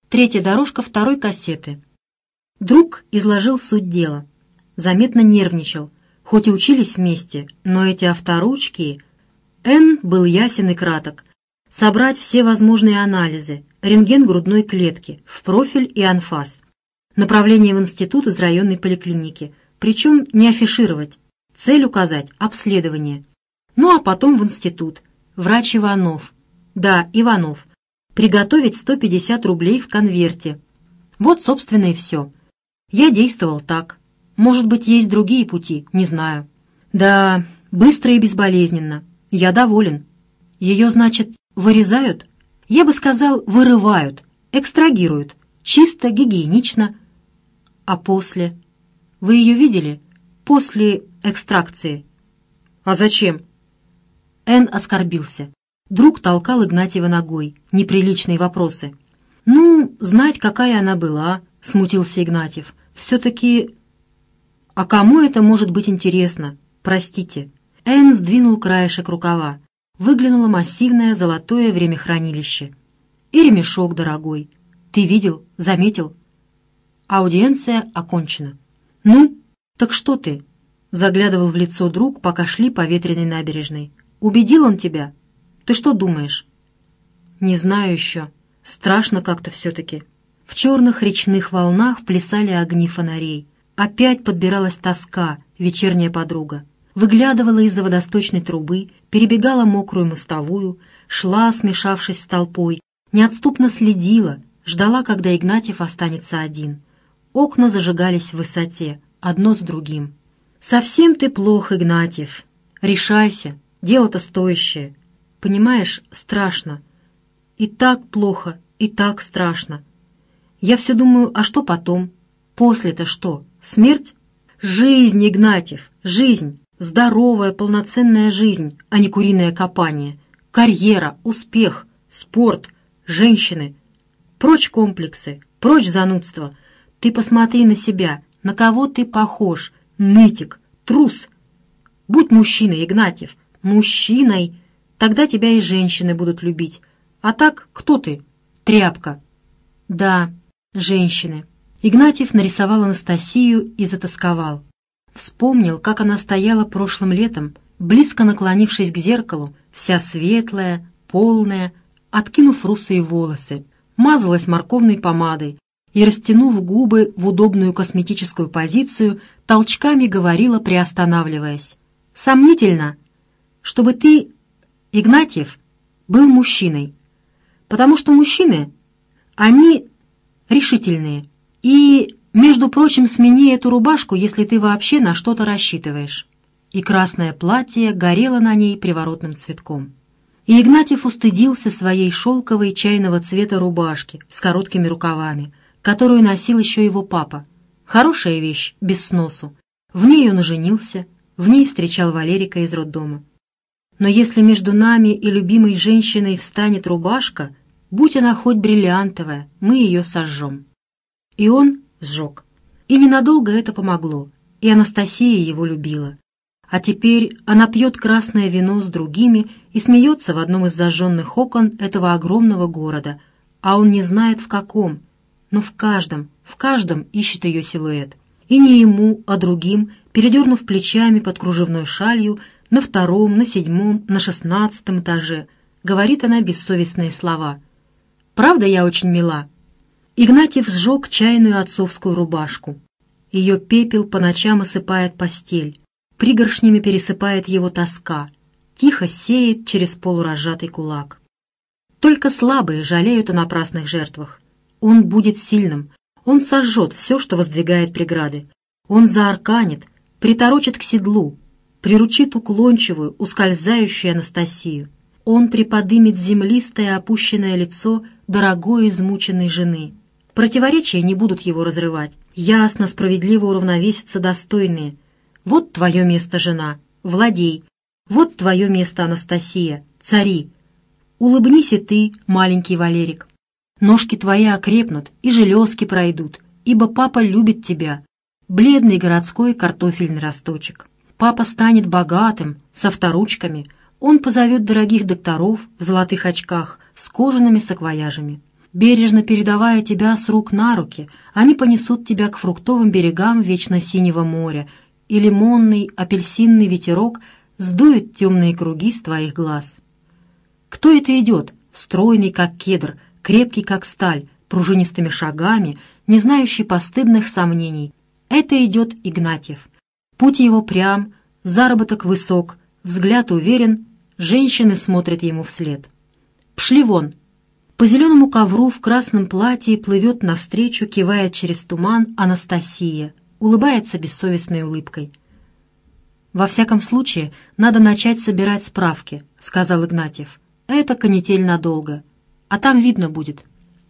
Третья дорожка второй кассеты. Друг изложил суть дела. Заметно нервничал. Хоть и учились вместе, но эти авторучки... Н был ясен и краток. Собрать все возможные анализы, рентген грудной клетки, в профиль и анфас. Направление в институт из районной поликлиники. Причем не афишировать. Цель указать – обследование. Ну а потом в институт. Врач Иванов. Да, Иванов. Приготовить 150 рублей в конверте. Вот, собственно, и все. Я действовал так. Может быть, есть другие пути, не знаю. Да, быстро и безболезненно. Я доволен. Ее, значит, вырезают? Я бы сказал, вырывают, экстрагируют. Чисто, гигиенично. А после? Вы ее видели? После экстракции. А зачем? Н оскорбился. Друг толкал Игнатьева ногой. Неприличные вопросы. «Ну, знать, какая она была», — смутился Игнатьев. «Все-таки...» «А кому это может быть интересно? Простите». Н сдвинул краешек рукава. Выглянуло массивное золотое времяхранилище. «И ремешок дорогой. Ты видел? Заметил?» Аудиенция окончена. «Ну, так что ты?» — заглядывал в лицо друг, пока шли по ветреной набережной. «Убедил он тебя? Ты что думаешь?» «Не знаю еще. Страшно как-то все-таки». В черных речных волнах плясали огни фонарей. Опять подбиралась тоска, вечерняя подруга. Выглядывала из-за водосточной трубы, перебегала мокрую мостовую, шла, смешавшись с толпой, неотступно следила, ждала, когда Игнатьев останется один. Окна зажигались в высоте, одно с другим. «Совсем ты плох, Игнатьев. Решайся, дело-то стоящее. Понимаешь, страшно. И так плохо, и так страшно. Я все думаю, а что потом? После-то что? Смерть? Жизнь, Игнатьев, жизнь. Здоровая, полноценная жизнь, а не куриное копание. Карьера, успех, спорт, женщины. Прочь комплексы, прочь занудство. Ты посмотри на себя, на кого ты похож. Нытик, трус. Будь мужчиной, Игнатьев, мужчиной. Тогда тебя и женщины будут любить. А так, кто ты? Тряпка. Да, женщины. Игнатьев нарисовал Анастасию и затасковал. Вспомнил, как она стояла прошлым летом, близко наклонившись к зеркалу, вся светлая, полная, откинув русые волосы, мазалась морковной помадой и, растянув губы в удобную косметическую позицию, толчками говорила, приостанавливаясь. «Сомнительно, чтобы ты, Игнатьев, был мужчиной, потому что мужчины, они решительные. И, между прочим, смени эту рубашку, если ты вообще на что-то рассчитываешь». И красное платье горело на ней приворотным цветком. И Игнатьев устыдился своей шелковой чайного цвета рубашки с короткими рукавами, которую носил еще его папа. Хорошая вещь, без сносу. В ней он и женился, в ней встречал Валерика из роддома. Но если между нами и любимой женщиной встанет рубашка, будь она хоть бриллиантовая, мы ее сожжем. И он сжег. И ненадолго это помогло, и Анастасия его любила. А теперь она пьет красное вино с другими и смеется в одном из зажженных окон этого огромного города, а он не знает в каком, но в каждом ищет ее силуэт. И не ему, а другим, передернув плечами под кружевной шалью, на 2-м, на 7-м, на 16-м этаже, говорит она бессовестные слова. «Правда, я очень мила?» Игнатьев сжег чайную отцовскую рубашку. Ее пепел по ночам осыпает постель, пригоршнями пересыпает его тоска, тихо сеет через полуразжатый кулак. Только слабые жалеют о напрасных жертвах. Он будет сильным, он сожжет все, что воздвигает преграды. Он заарканит, приторочит к седлу, приручит уклончивую, ускользающую Анастасию. Он приподымет землистое опущенное лицо дорогой измученной жены. Противоречия не будут его разрывать. Ясно, справедливо уравновесятся достойные. Вот твое место, жена, владей. Вот твое место, Анастасия, цари. Улыбнись и ты, маленький Валерик. Ножки твои окрепнут и железки пройдут, ибо папа любит тебя. Бледный городской картофельный росточек. Папа станет богатым, с авторучками. Он позовет дорогих докторов в золотых очках с кожаными саквояжами. бережно передавая тебя с рук на руки, они понесут тебя к фруктовым берегам вечно синего моря, и лимонный, апельсинный ветерок сдует темные круги с твоих глаз. Кто это идет, стройный, как кедр, крепкий, как сталь, пружинистыми шагами, не знающий постыдных сомнений? Это идет Игнатьев. Путь его прям, заработок высок, взгляд уверен, женщины смотрят ему вслед. «Пшли вон!» По зеленому ковру в красном платье плывет навстречу, кивает через туман Анастасия, улыбается бессовестной улыбкой. «Во всяком случае, надо начать собирать справки», — сказал Игнатьев. «Это канитель надолго, а там видно будет».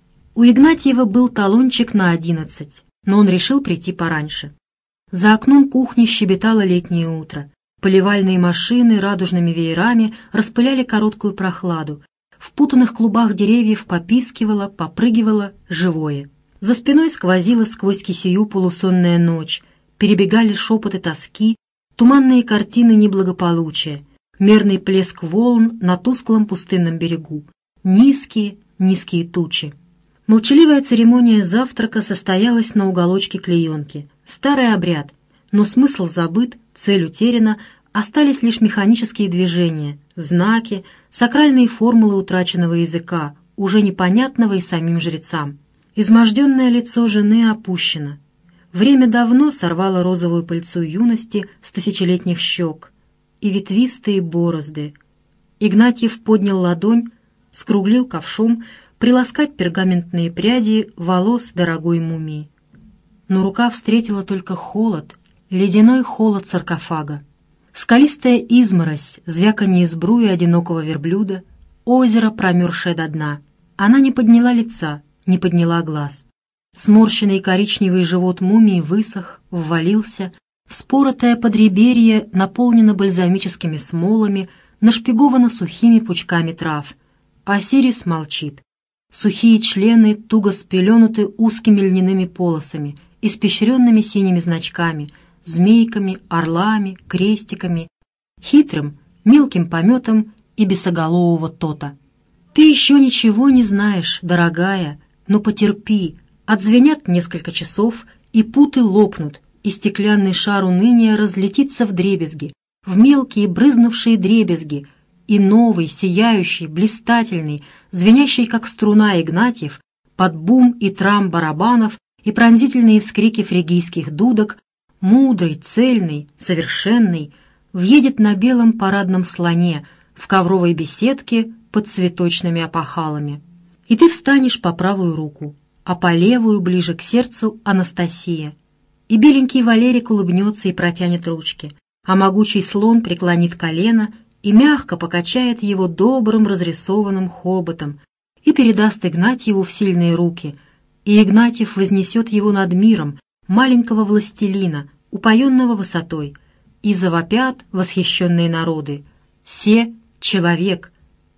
У Игнатьева был талончик на 11, но он решил прийти пораньше. За окном кухни щебетало летнее утро. Поливальные машины радужными веерами распыляли короткую прохладу. В путанных клубах деревьев попискивало, попрыгивало живое. За спиной сквозила сквозь кисею полусонная ночь, перебегали шепоты тоски, туманные картины неблагополучия, мерный плеск волн на тусклом пустынном берегу, низкие, низкие тучи. Молчаливая церемония завтрака состоялась на уголочке клеенки. Старый обряд, но смысл забыт, цель утеряна, остались лишь механические движения, знаки, сакральные формулы утраченного языка, уже непонятного и самим жрецам. Изможденное лицо жены опущено. Время давно сорвало розовую пыльцу юности с тысячелетних щек и ветвистые борозды. Игнатьев поднял ладонь, скруглил ковшом, приласкать пергаментные пряди волос дорогой мумии. Но рука встретила только холод, ледяной холод саркофага. Скалистая изморозь, звяканье сбруи одинокого верблюда, озеро, промерзшее до дна. Она не подняла лица, не подняла глаз. Сморщенный коричневый живот мумии высох, ввалился, вспоротое подреберье наполнено бальзамическими смолами, нашпиговано сухими пучками трав. Осирис молчит. Сухие члены туго спеленуты узкими льняными полосами, испещренными синими значками, змейками, орлами, крестиками, хитрым, мелким пометом и бесоголового тота. «Ты еще ничего не знаешь, дорогая, но потерпи». Отзвенят несколько часов, и путы лопнут, и стеклянный шар уныния разлетится вдребезги, в мелкие брызнувшие дребезги, и новый, сияющий, блистательный, звенящий, как струна Игнатьев, под бум и трам барабанов и пронзительные вскрики фригийских дудок, мудрый, цельный, совершенный, въедет на белом парадном слоне в ковровой беседке под цветочными опахалами. И ты встанешь по правую руку, а по левую, ближе к сердцу, Анастасия. И беленький Валерик улыбнется и протянет ручки, а могучий слон преклонит колено и мягко покачает его добрым разрисованным хоботом и передаст Игнатьеву в сильные руки, и Игнатьев вознесет его над миром, маленького властелина, упоенного высотой, и завопят восхищенные народы: «Се человек!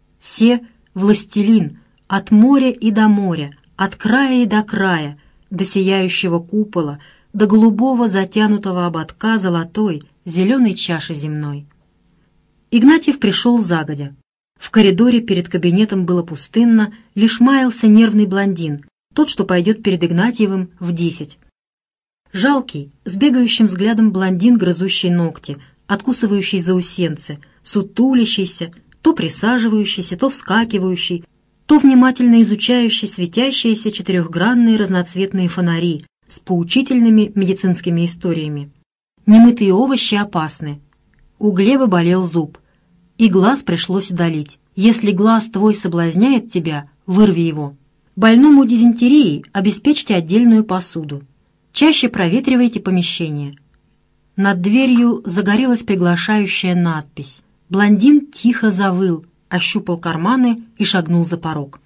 Се властелин! От моря и до моря, от края и до края, до сияющего купола, до голубого затянутого ободка золотой, зеленой чаши земной». Игнатьев пришел загодя. В коридоре перед кабинетом было пустынно, лишь маялся нервный блондин, тот, что пойдет перед Игнатьевым в 10. Жалкий, с бегающим взглядом блондин, грызущий ногти, откусывающий заусенцы, сутулящийся, то присаживающийся, то вскакивающий, то внимательно изучающий светящиеся четырехгранные разноцветные фонари с поучительными медицинскими историями. Немытые овощи опасны. У Глеба болел зуб, и глаз пришлось удалить. Если глаз твой соблазняет тебя, вырви его. Больному дизентерией обеспечьте отдельную посуду. Чаще проветривайте помещение. Над дверью загорелась приглашающая надпись. Блондин тихо завыл, ощупал карманы и шагнул за порог.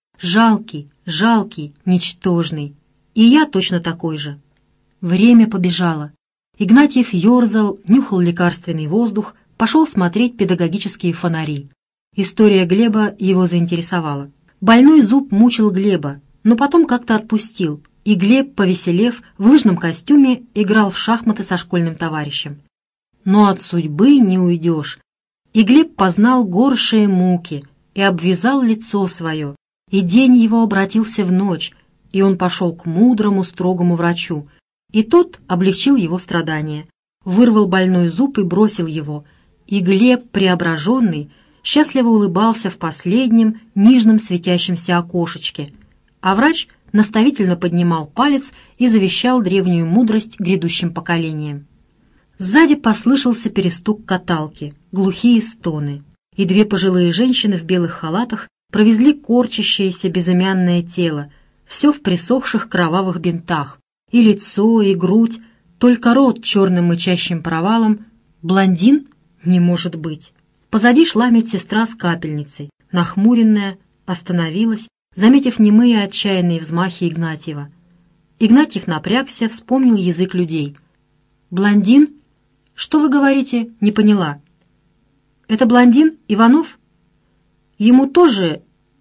Жалкий, жалкий, ничтожный. И я точно такой же. Время побежало. Игнатьев ерзал, нюхал лекарственный воздух, пошел смотреть педагогические фонари. История Глеба его заинтересовала. Больной зуб мучил Глеба, но потом как-то отпустил, и Глеб, повеселев, в лыжном костюме играл в шахматы со школьным товарищем. Но от судьбы не уйдешь. И Глеб познал горшие муки и обвязал лицо свое, и день его обратился в ночь, и он пошел к мудрому, строгому врачу, и тот облегчил его страдания, вырвал больной зуб и бросил его, и Глеб, преображенный, счастливо улыбался в последнем нижнем светящемся окошечке, а врач наставительно поднимал палец и завещал древнюю мудрость грядущим поколениям. Сзади послышался перестук каталки, глухие стоны, и две пожилые женщины в белых халатах провезли корчащееся безымянное тело, все в присохших кровавых бинтах, и лицо, и грудь, только рот черным мычащим провалом. Блондин? Не может быть. Позади шла медсестра с капельницей, нахмуренная, остановилась, заметив немые отчаянные взмахи Игнатьева. Игнатьев напрягся, вспомнил язык людей. «Блондин? Что вы говорите? Не поняла». «Это блондин? Иванов? Ему тоже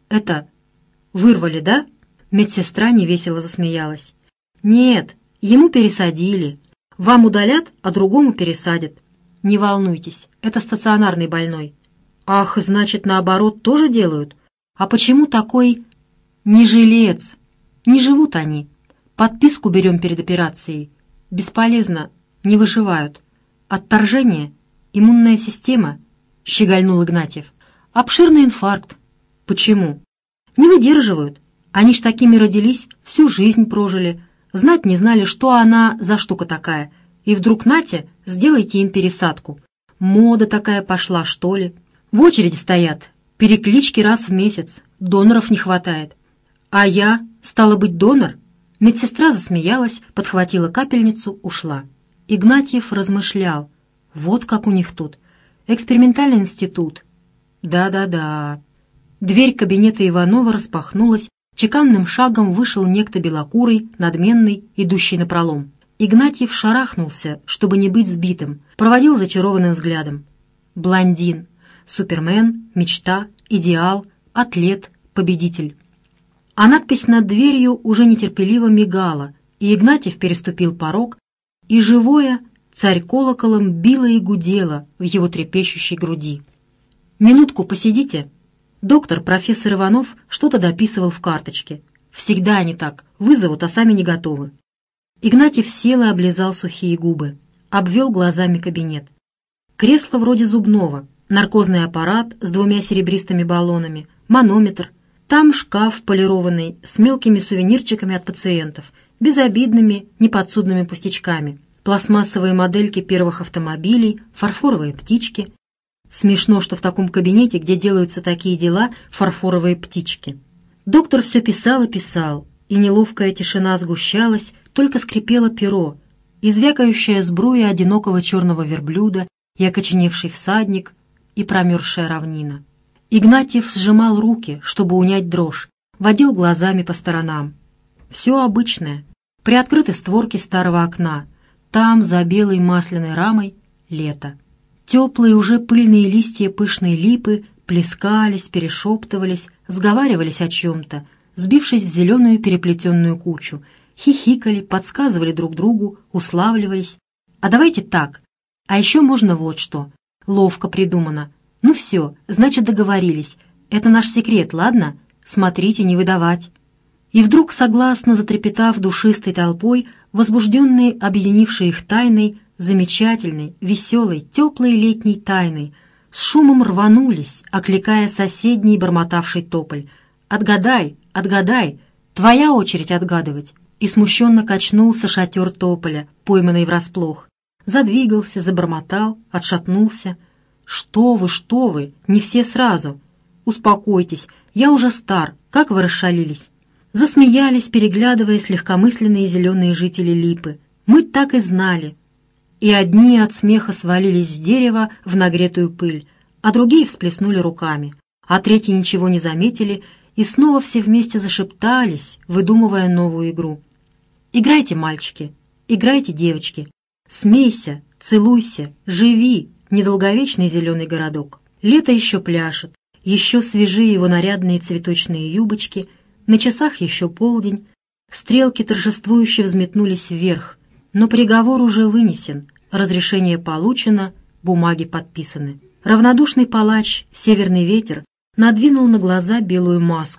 вырвали, да?» Медсестра невесело засмеялась. «Нет, ему пересадили. Вам удалят, а другому пересадят. Не волнуйтесь, это стационарный больной». «Ах, значит, наоборот тоже делают? А почему такой не жилец? Не живут они. Подписку берем перед операцией. Бесполезно, не выживают. Отторжение, иммунная система», — щегольнул Игнатьев. «Обширный инфаркт. Почему? Не выдерживают. Они ж такими родились, всю жизнь прожили. Знать не знали, что она за штука такая. И вдруг, нате, сделайте им пересадку. Мода такая пошла, что ли? В очереди стоят. Переклички раз в месяц. Доноров не хватает. А я, стало быть, донор?» Медсестра засмеялась, подхватила капельницу, ушла. Игнатьев размышлял. Вот как у них тут. Экспериментальный институт. Да-да-да. Дверь кабинета Иванова распахнулась, чеканным шагом вышел некто белокурый, надменный, идущий напролом. Игнатьев шарахнулся, чтобы не быть сбитым, проводил зачарованным взглядом. Блондин. Супермен, мечта, идеал, атлет, победитель. А надпись над дверью уже нетерпеливо мигала, и Игнатьев переступил порог, и живое царь колоколом било и гудело в его трепещущей груди. «Минутку посидите». Доктор, профессор Иванов, что-то дописывал в карточке. Всегда они так, вызовут, а сами не готовы. Игнатьев сел и облизал сухие губы, обвел глазами кабинет. Кресло вроде зубного, наркозный аппарат с 2 серебристыми баллонами, манометр. Там шкаф полированный с мелкими сувенирчиками от пациентов, безобидными, неподсудными пустячками, пластмассовые модельки первых автомобилей, фарфоровые птички. Смешно, что в таком кабинете, где делаются такие дела, фарфоровые птички. Доктор все писал и писал, и неловкая тишина сгущалась, только скрипело перо, и звякающая сбруя одинокого черного верблюда, и окоченевший всадник, и промерзшая равнина. Игнатьев сжимал руки, чтобы унять дрожь, водил глазами по сторонам. Все обычное. Приоткрыты створки старого окна. Там, за белой масляной рамой, лето. Теплые уже пыльные листья пышной липы плескались, перешептывались, сговаривались о чем-то, сбившись в зеленую переплетенную кучу, хихикали, подсказывали друг другу, уславливались. «А давайте так. А еще можно вот что. Ловко придумано. Ну все, значит, договорились. Это наш секрет, ладно? Смотрите, не выдавать». И вдруг, согласно затрепетав душистой толпой, возбужденные, объединившие их тайной, замечательной, веселой, теплой летней тайной, с шумом рванулись, окликая соседний бормотавший тополь. «Отгадай, отгадай! Твоя очередь отгадывать!» И смущенно качнулся шатер тополя, пойманный врасплох. Задвигался, забормотал, отшатнулся. Что вы, не все сразу! Успокойтесь, я уже стар, как вы расшалились!» Засмеялись, переглядываясь, легкомысленные зеленые жители Липы. «Мы так и знали!» И одни от смеха свалились с дерева в нагретую пыль, а другие всплеснули руками, а третьи ничего не заметили, и снова все вместе зашептались, выдумывая новую игру. «Играйте, мальчики, играйте, девочки, смейся, целуйся, живи, недолговечный зеленый городок. Лето еще пляшет, еще свежи его нарядные цветочные юбочки, на часах еще полдень, стрелки торжествующе взметнулись вверх, но приговор уже вынесен, разрешение получено, бумаги подписаны. Равнодушный палач, северный ветер, надвинул на глаза белую маску,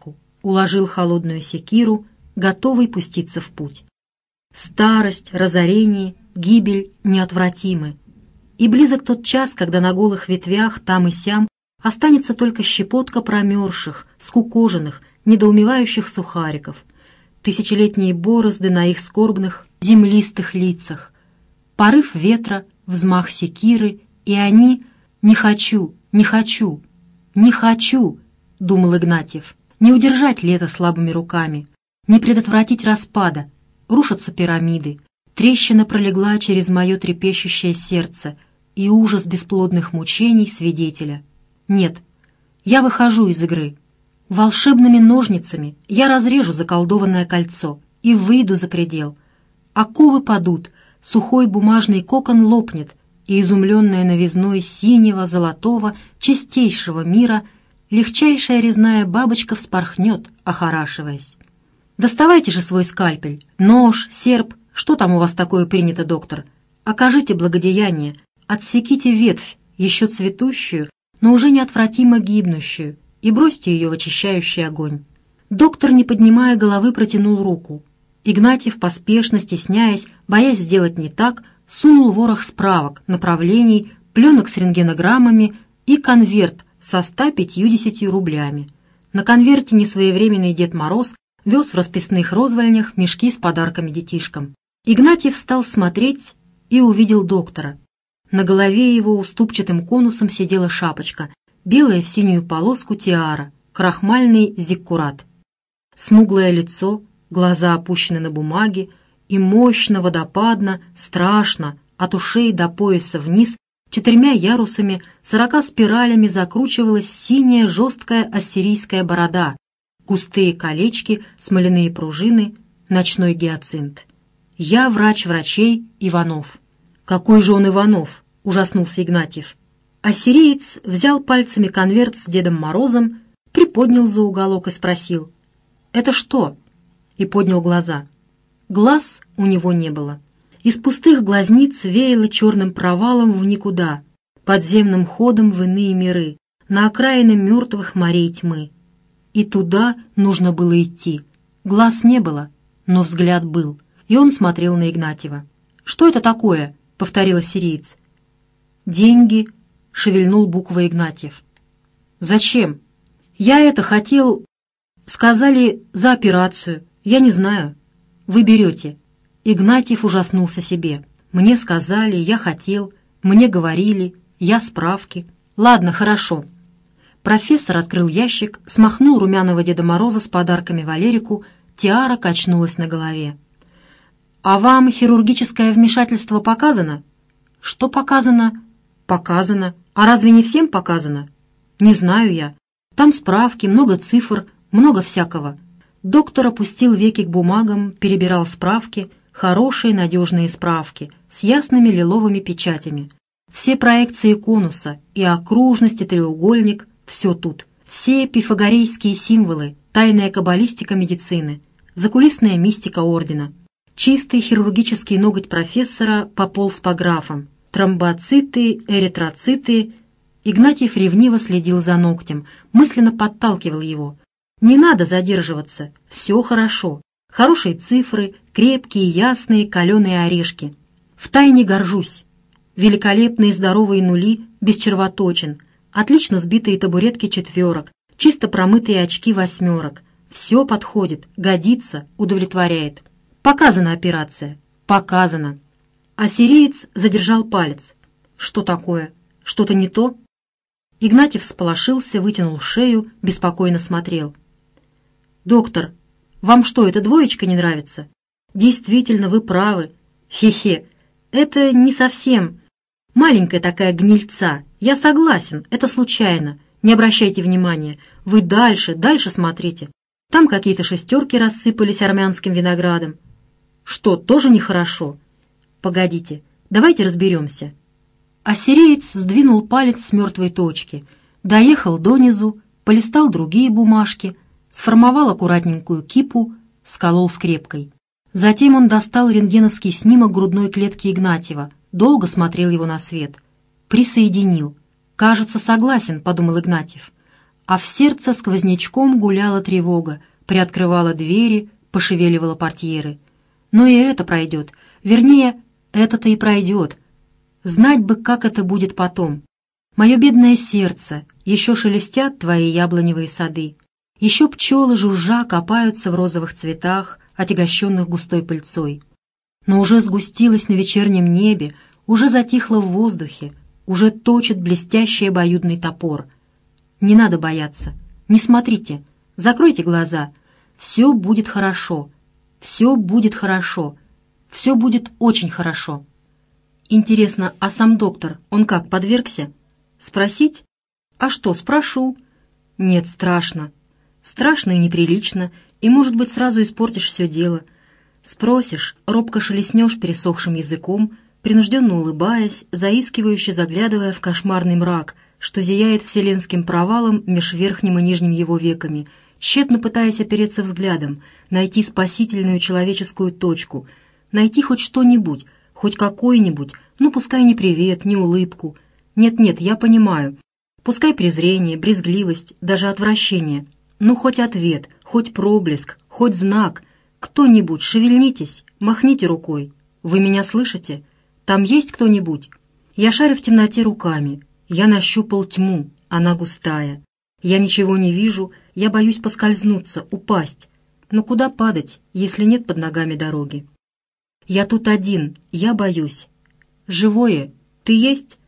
уложил холодную секиру, готовый пуститься в путь. Старость, разорение, гибель неотвратимы, и близок тот час, когда на голых ветвях там и сям останется только щепотка промерзших, скукоженных, недоумевающих сухариков, тысячелетние борозды на их скорбных, землистых лицах, порыв ветра, взмах секиры, и они «не хочу, не хочу, не хочу», — думал Игнатьев, «не удержать лето слабыми руками, не предотвратить распада, рушатся пирамиды, трещина пролегла через мое трепещущее сердце и ужас бесплодных мучений свидетеля. Нет, я выхожу из игры. Волшебными ножницами я разрежу заколдованное кольцо и выйду за предел. Оковы падут, сухой бумажный кокон лопнет, и изумленная новизной синего, золотого, чистейшего мира легчайшая резная бабочка вспорхнет, охорашиваясь. Доставайте же свой скальпель, нож, серп, что там у вас такое принято, доктор? Окажите благодеяние, отсеките ветвь, еще цветущую, но уже неотвратимо гибнущую, и бросьте ее в очищающий огонь. Доктор, не поднимая головы, протянул руку. Игнатьев, поспешно стесняясь, боясь сделать не так, сунул ворох справок, направлений, пленок с рентгенограммами и конверт со 150 рублями. На конверте несвоевременный Дед Мороз вез в расписных розвальнях мешки с подарками детишкам. Игнатьев стал смотреть и увидел доктора. На голове его уступчатым конусом сидела шапочка, белая в синюю полоску тиара, крахмальный зиккурат. Смуглое лицо, глаза опущены на бумаге, и мощно, водопадно, страшно, от ушей до пояса вниз, 4 ярусами, 40 спиралями закручивалась синяя жесткая ассирийская борода, густые колечки, смоляные пружины, ночной гиацинт. «Я врач врачей Иванов». «Какой же он Иванов?» — ужаснулся Игнатьев. Ассириец взял пальцами конверт с Дедом Морозом, приподнял за уголок и спросил: «Это что?» И поднял глаза. Глаз у него не было. Из пустых глазниц веяло черным провалом в никуда, подземным ходом в иные миры, на окраины мертвых морей тьмы. И туда нужно было идти. Глаз не было, но взгляд был, и он смотрел на Игнатьева. «Что это такое?» — повторил ассириец. «Деньги», — шевельнул буквой Игнатьев. «Зачем?» «Я это хотел...» «Сказали за операцию. Я не знаю. Вы берете». Игнатьев ужаснулся себе. «Мне сказали, я хотел, мне говорили, я справки. Ладно, хорошо». Профессор открыл ящик, смахнул румяного Деда Мороза с подарками Валерику, тиара качнулась на голове. «А вам хирургическое вмешательство показано?» «Что показано?» «Показано. А разве не всем показано?» «Не знаю я. Там справки, много цифр, много всякого». Доктор опустил веки к бумагам, перебирал справки, хорошие надежные справки, с ясными лиловыми печатями. Все проекции конуса и окружность, и треугольник — все тут. Все пифагорейские символы, тайная каббалистика медицины, закулисная мистика ордена. Чистый хирургический ноготь профессора пополз по графам. Тромбоциты, эритроциты. Игнатьев ревниво следил за ногтем, мысленно подталкивал его. Не надо задерживаться, все хорошо. Хорошие цифры, крепкие, ясные, каленые орешки. Втайне горжусь. Великолепные здоровые нули, без червоточин, отлично сбитые табуретки 4, чисто промытые очки 8. Все подходит, годится, удовлетворяет. Показана операция. Показана. Ассириец задержал палец. Что такое? Что-то не то? Игнатьев всполошился, вытянул шею, беспокойно смотрел. «Доктор, вам что, эта двоечка не нравится?» «Действительно, вы правы. Хе-хе. Это не совсем. Маленькая такая гнильца. Я согласен, это случайно. Не обращайте внимания. Вы дальше, дальше смотрите. Там какие-то 6 рассыпались армянским виноградом. Что, тоже нехорошо? Погодите, давайте разберемся». Ассириец сдвинул палец с мертвой точки, доехал донизу, полистал другие бумажки, сформовал аккуратненькую кипу, сколол скрепкой. Затем он достал рентгеновский снимок грудной клетки Игнатьева, долго смотрел его на свет. Присоединил. «Кажется, согласен», — подумал Игнатьев. А в сердце сквознячком гуляла тревога. приоткрывала двери, пошевеливала портьеры. Но и это пройдет. Вернее, это-то и пройдет. Знать бы, как это будет потом. Мое бедное сердце, еще шелестят твои яблоневые сады. Еще пчелы жужжа копаются в розовых цветах, отягощенных густой пыльцой. Но уже сгустилось на вечернем небе, уже затихло в воздухе, уже точит блестящий обоюдный топор. Не надо бояться, не смотрите, закройте глаза. Все будет хорошо, все будет хорошо, все будет очень хорошо. Интересно, а сам доктор, он как, подвергся? Спросить? А что, спрошу. Нет, страшно. Страшно и неприлично, и, может быть, сразу испортишь все дело. Спросишь, робко шелестнешь пересохшим языком, принужденно улыбаясь, заискивающе заглядывая в кошмарный мрак, что зияет вселенским провалом меж верхним и нижним его веками, тщетно пытаясь опереться взглядом, найти спасительную человеческую точку, найти хоть что-нибудь, хоть какой-нибудь, ну, пускай не привет, не улыбку. Нет-нет, я понимаю. Пускай презрение, брезгливость, даже отвращение. Ну, хоть ответ, хоть проблеск, хоть знак. Кто-нибудь, шевельнитесь, махните рукой. Вы меня слышите? Там есть кто-нибудь? Я шарю в темноте руками. Я нащупал тьму, она густая. Я ничего не вижу, я боюсь поскользнуться, упасть. Но куда падать, если нет под ногами дороги? Я тут один, я боюсь. Живое, ты есть?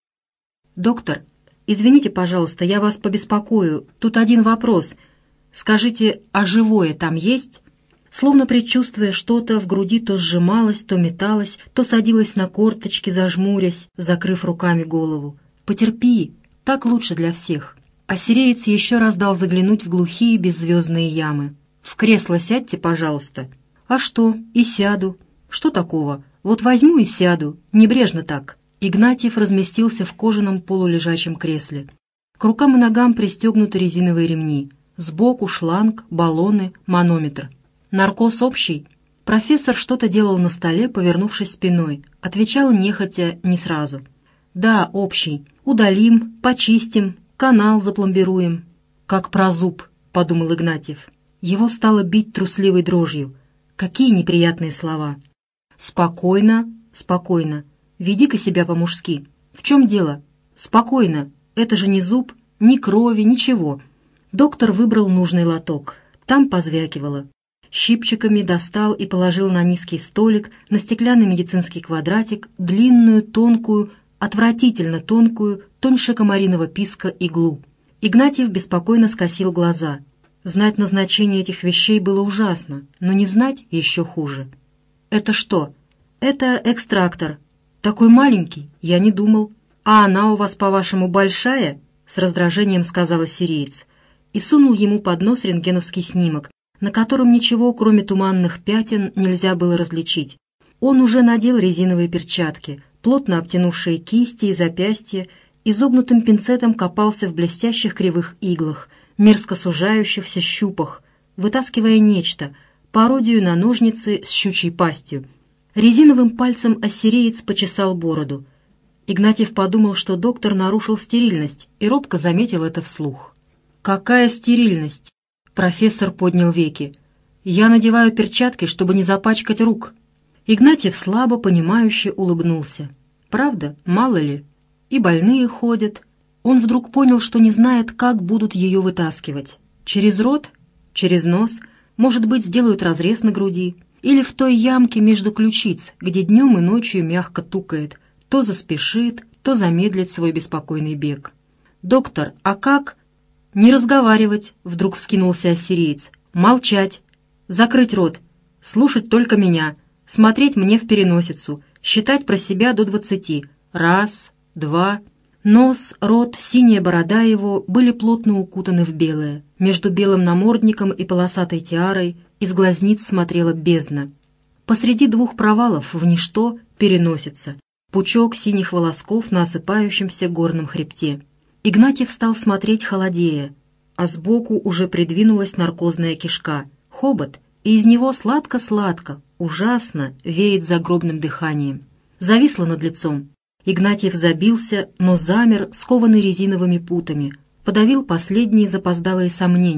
Доктор, извините, пожалуйста, я вас побеспокою. Тут один вопрос. Скажите, а живое там есть? Словно предчувствуя что-то, в груди то сжималось, то металось, то садилось на корточки, зажмурясь, закрыв руками голову. «Потерпи, так лучше для всех». Ассириец еще раз дал заглянуть в глухие беззвездные ямы. «В кресло сядьте, пожалуйста». «А что? И сяду». «Что такого? Вот возьму и сяду. Небрежно так». Игнатьев разместился в кожаном полулежачем кресле. К рукам и ногам пристегнуты резиновые ремни. Сбоку шланг, баллоны, манометр. «Наркоз общий?» Профессор что-то делал на столе, повернувшись спиной. Отвечал нехотя, не сразу. «Да, общий. Удалим, почистим, канал запломбируем». «Как про зуб», — подумал Игнатьев. Его стало бить трусливой дрожью. Какие неприятные слова. «Спокойно, спокойно. Веди-ка себя по-мужски. В чем дело? Спокойно. Это же не зуб, ни крови, ничего». Доктор выбрал нужный лоток. Там позвякивало. Щипчиками достал и положил на низкий столик, на стеклянный медицинский квадратик, длинную, тонкую, отвратительно тонкую, тоньше комариного писка иглу. Игнатьев беспокойно скосил глаза. Знать назначение этих вещей было ужасно, но не знать еще хуже. «Это что?» «Это экстрактор. Такой маленький, я не думал. А она у вас, по-вашему, большая?» — с раздражением сказал ассириец. И сунул ему под нос рентгеновский снимок, на котором ничего, кроме туманных пятен, нельзя было различить. Он уже надел резиновые перчатки, плотно обтянувшие кисти и запястья, изогнутым пинцетом копался в блестящих кривых иглах, мерзко сужающихся щупах, вытаскивая нечто, пародию на ножницы с щучьей пастью. Резиновым пальцем ассириец почесал бороду. Игнатьев подумал, что доктор нарушил стерильность, и робко заметил это вслух. «Какая стерильность?» Профессор поднял веки. «Я надеваю перчатки, чтобы не запачкать рук». Игнатьев слабо, понимающе улыбнулся. «Правда? Мало ли. И больные ходят». Он вдруг понял, что не знает, как будут ее вытаскивать. Через рот? Через нос? Может быть, сделают разрез на груди? Или в той ямке между ключиц, где днем и ночью мягко тукает, то заспешит, то замедлит свой беспокойный бег. «Доктор, а как?» «Не разговаривать», — вдруг вскинулся ассириец. «Молчать. Закрыть рот. Слушать только меня. Смотреть мне в переносицу. Считать про себя до 20. Раз, два». Нос, рот, синяя борода его были плотно укутаны в белое. Между белым намордником и полосатой тиарой из глазниц смотрела бездна. Посреди двух провалов в ничто переносица. Пучок синих волосков на осыпающемся горном хребте. Игнатьев стал смотреть холодея, а сбоку уже придвинулась наркозная кишка, хобот, и из него сладко-сладко, ужасно веет загробным дыханием. Зависло над лицом. Игнатьев забился, но замер, скованный резиновыми путами, подавил последние запоздалые сомнения.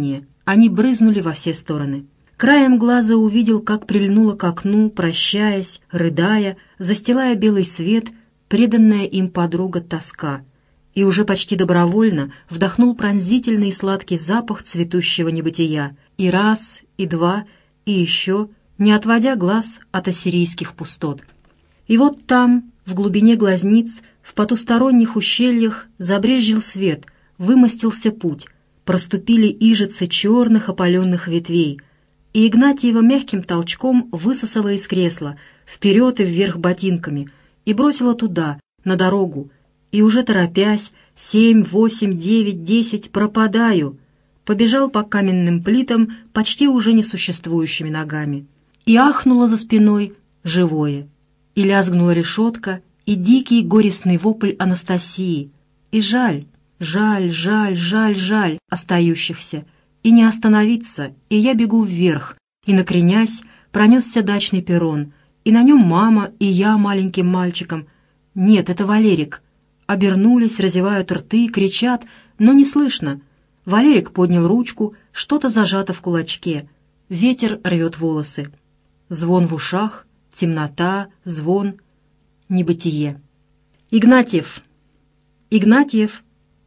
Они брызнули во все стороны. Краем глаза увидел, как прильнула к окну, прощаясь, рыдая, застилая белый свет, преданная им подруга тоска, и уже почти добровольно вдохнул пронзительный и сладкий запах цветущего небытия, и раз, и два, и еще, не отводя глаз от ассирийских пустот. И вот там, в глубине глазниц, в потусторонних ущельях забрезжил свет, вымостился путь, проступили ижицы черных опаленных ветвей, и Игнатьева мягким толчком высосала из кресла, вперед и вверх ботинками, и бросила туда, на дорогу, и уже торопясь, 7, 8, 9, 10, пропадаю, побежал по каменным плитам почти уже несуществующими ногами. И ахнуло за спиной живое, и лязгнула решетка, и дикий горестный вопль Анастасии, и жаль, жаль, жаль, жаль, жаль остающихся, и не остановиться, и я бегу вверх, и, накренясь, пронесся дачный перрон, и на нем мама, и я маленьким мальчиком. Нет, это Валерик. Обернулись, разевают рты, кричат, но не слышно. Валерик поднял ручку, что-то зажато в кулачке. Ветер рвет волосы. Звон в ушах, темнота, звон, небытие. «Игнатьев! Игнатьев!»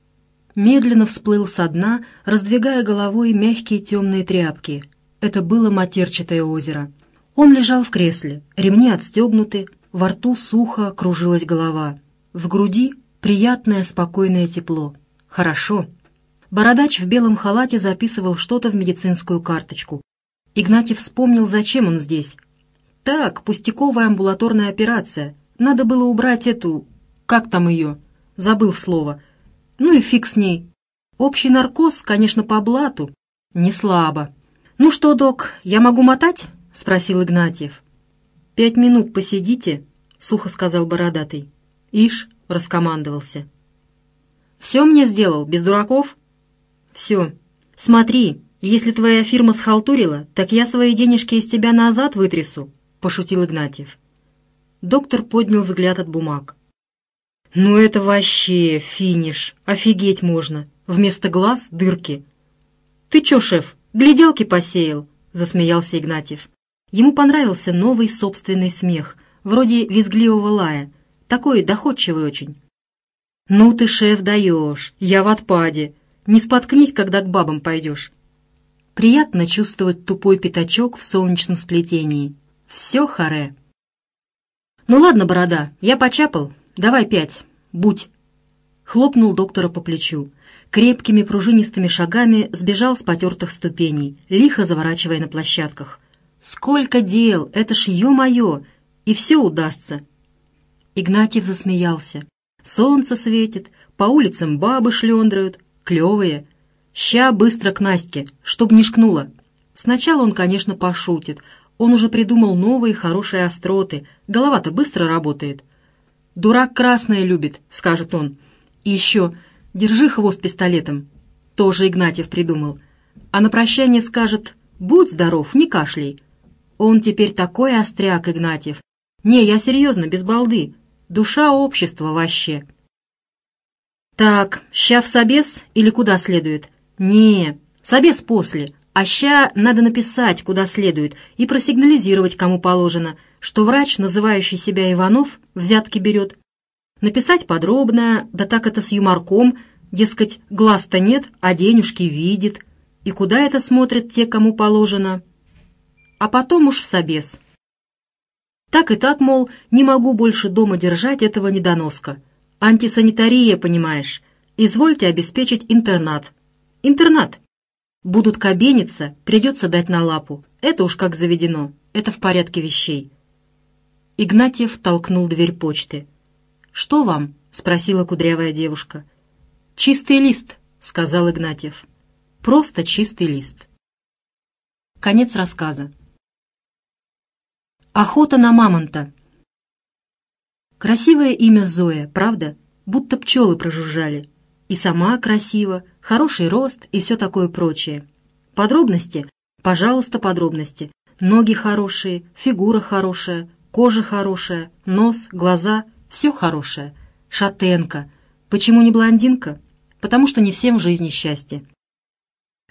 Медленно всплыл со дна, раздвигая головой мягкие темные тряпки. Это было матерчатое озеро. Он лежал в кресле, ремни отстегнуты, во рту сухо кружилась голова. В груди приятное спокойное тепло. Хорошо. Бородач в белом халате записывал что-то в медицинскую карточку. Игнатьев вспомнил, зачем он здесь. Так, пустяковая амбулаторная операция. Надо было убрать эту... Как там ее? Забыл слово. Ну и фиг с ней. Общий наркоз, конечно, по блату. Не слабо. «Ну что, док, я могу мотать?» — спросил Игнатьев. 5 минут посидите», — сухо сказал бородатый. «Ишь», — раскомандовался. «Все мне сделал, без дураков?» «Все. Смотри, если твоя фирма схалтурила, так я свои денежки из тебя назад вытрясу», — пошутил Игнатьев. Доктор поднял взгляд от бумаг. «Ну это вообще финиш, офигеть можно. Вместо глаз — дырки». «Ты чё, шеф, гляделки посеял?» — засмеялся Игнатьев. Ему понравился новый собственный смех, вроде визгливого лая, такой доходчивый очень. «Ну ты, шеф, даешь, я в отпаде. Не споткнись, когда к бабам пойдешь». Приятно чувствовать тупой пятачок в солнечном сплетении. Все харе. «Ну ладно, борода, я почапал. Давай 5. Будь». Хлопнул доктора по плечу. Крепкими пружинистыми шагами сбежал с потертых ступеней, лихо заворачивая на площадках. «Сколько дел! Это ж ё-моё! И все удастся!» Игнатьев засмеялся. «Солнце светит, по улицам бабы шлёндрают, клёвые. Ща быстро к Настьке, чтоб не шкнуло». Сначала он, конечно, пошутит. Он уже придумал новые хорошие остроты. Голова-то быстро работает. «Дурак красное любит», — скажет он. «И еще, держи хвост пистолетом». Тоже Игнатьев придумал. А на прощание скажет: «Будь здоров, не кашляй». Он теперь такой остряк, Игнатьев. Не, я серьезно, без балды. Душа общества вообще. Так, ща в собес или куда следует? Не, собес после. А ща надо написать, куда следует, и просигнализировать, кому положено, что врач, называющий себя Иванов, взятки берет. Написать подробно, да так это с юморком, дескать, глаз-то нет, а денежки видит. И куда это смотрят те, кому положено? А потом уж в собес. Так и так, мол, не могу больше дома держать этого недоноска. Антисанитария, понимаешь. Извольте обеспечить интернат. Интернат. Будут кабениться, придется дать на лапу. Это уж как заведено, это в порядке вещей. Игнатьев толкнул дверь почты. «Что вам?» — спросила кудрявая девушка. «Чистый лист», — сказал Игнатьев. «Просто чистый лист». Конец рассказа. Охота на мамонта. Красивое имя Зоя, правда? Будто пчелы прожужжали. И сама красива, хороший рост и все такое прочее. Подробности? Пожалуйста, подробности. Ноги хорошие, фигура хорошая, кожа хорошая, нос, глаза — все хорошее. Шатенка. Почему не блондинка? Потому что не всем в жизни счастье.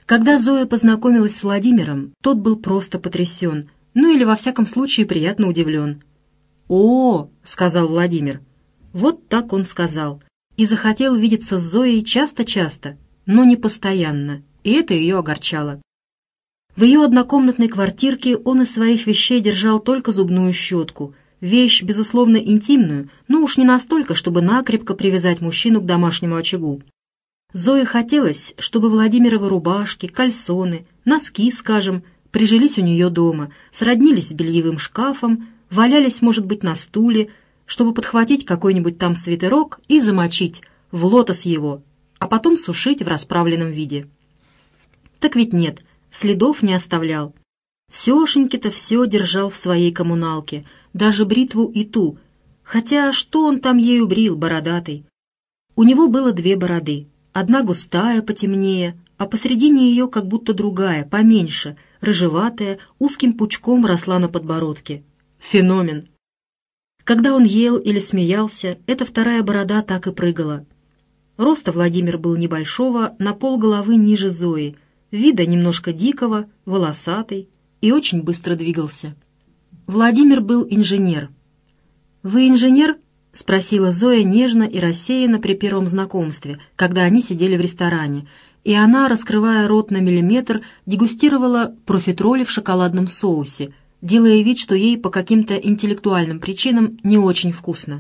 Когда Зоя познакомилась с Владимиром, тот был просто потрясен, ну или во всяком случае приятно удивлен. «О, — сказал Владимир, — вот так он сказал, и захотел видеться с Зоей часто-часто, но не постоянно, и это ее огорчало. В ее однокомнатной квартирке он из своих вещей держал только зубную щетку, вещь, безусловно, интимную, но уж не настолько, чтобы накрепко привязать мужчину к домашнему очагу. Зое хотелось, чтобы Владимировы рубашки, кальсоны, носки, скажем, прижились у нее дома, сроднились с бельевым шкафом, валялись, может быть, на стуле, чтобы подхватить какой-нибудь там свитерок и замочить в лотос его, а потом сушить в расправленном виде. Так ведь нет, следов не оставлял. Всешеньки-то все держал в своей коммуналке, даже бритву и ту, хотя что он там ею брил, бородатый? У него было две бороды, одна густая, потемнее, а посредине ее как будто другая, поменьше, рыжеватая, узким пучком росла на подбородке. Феномен! Когда он ел или смеялся, эта вторая борода так и прыгала. Роста Владимир был небольшого, на полголовы ниже Зои, вида немножко дикого, волосатый и очень быстро двигался. Владимир был инженер. «Вы инженер?» — спросила Зоя нежно и рассеянно при первом знакомстве, когда они сидели в ресторане, и она, раскрывая рот на миллиметр, дегустировала профитроли в шоколадном соусе, делая вид, что ей по каким-то интеллектуальным причинам не очень вкусно.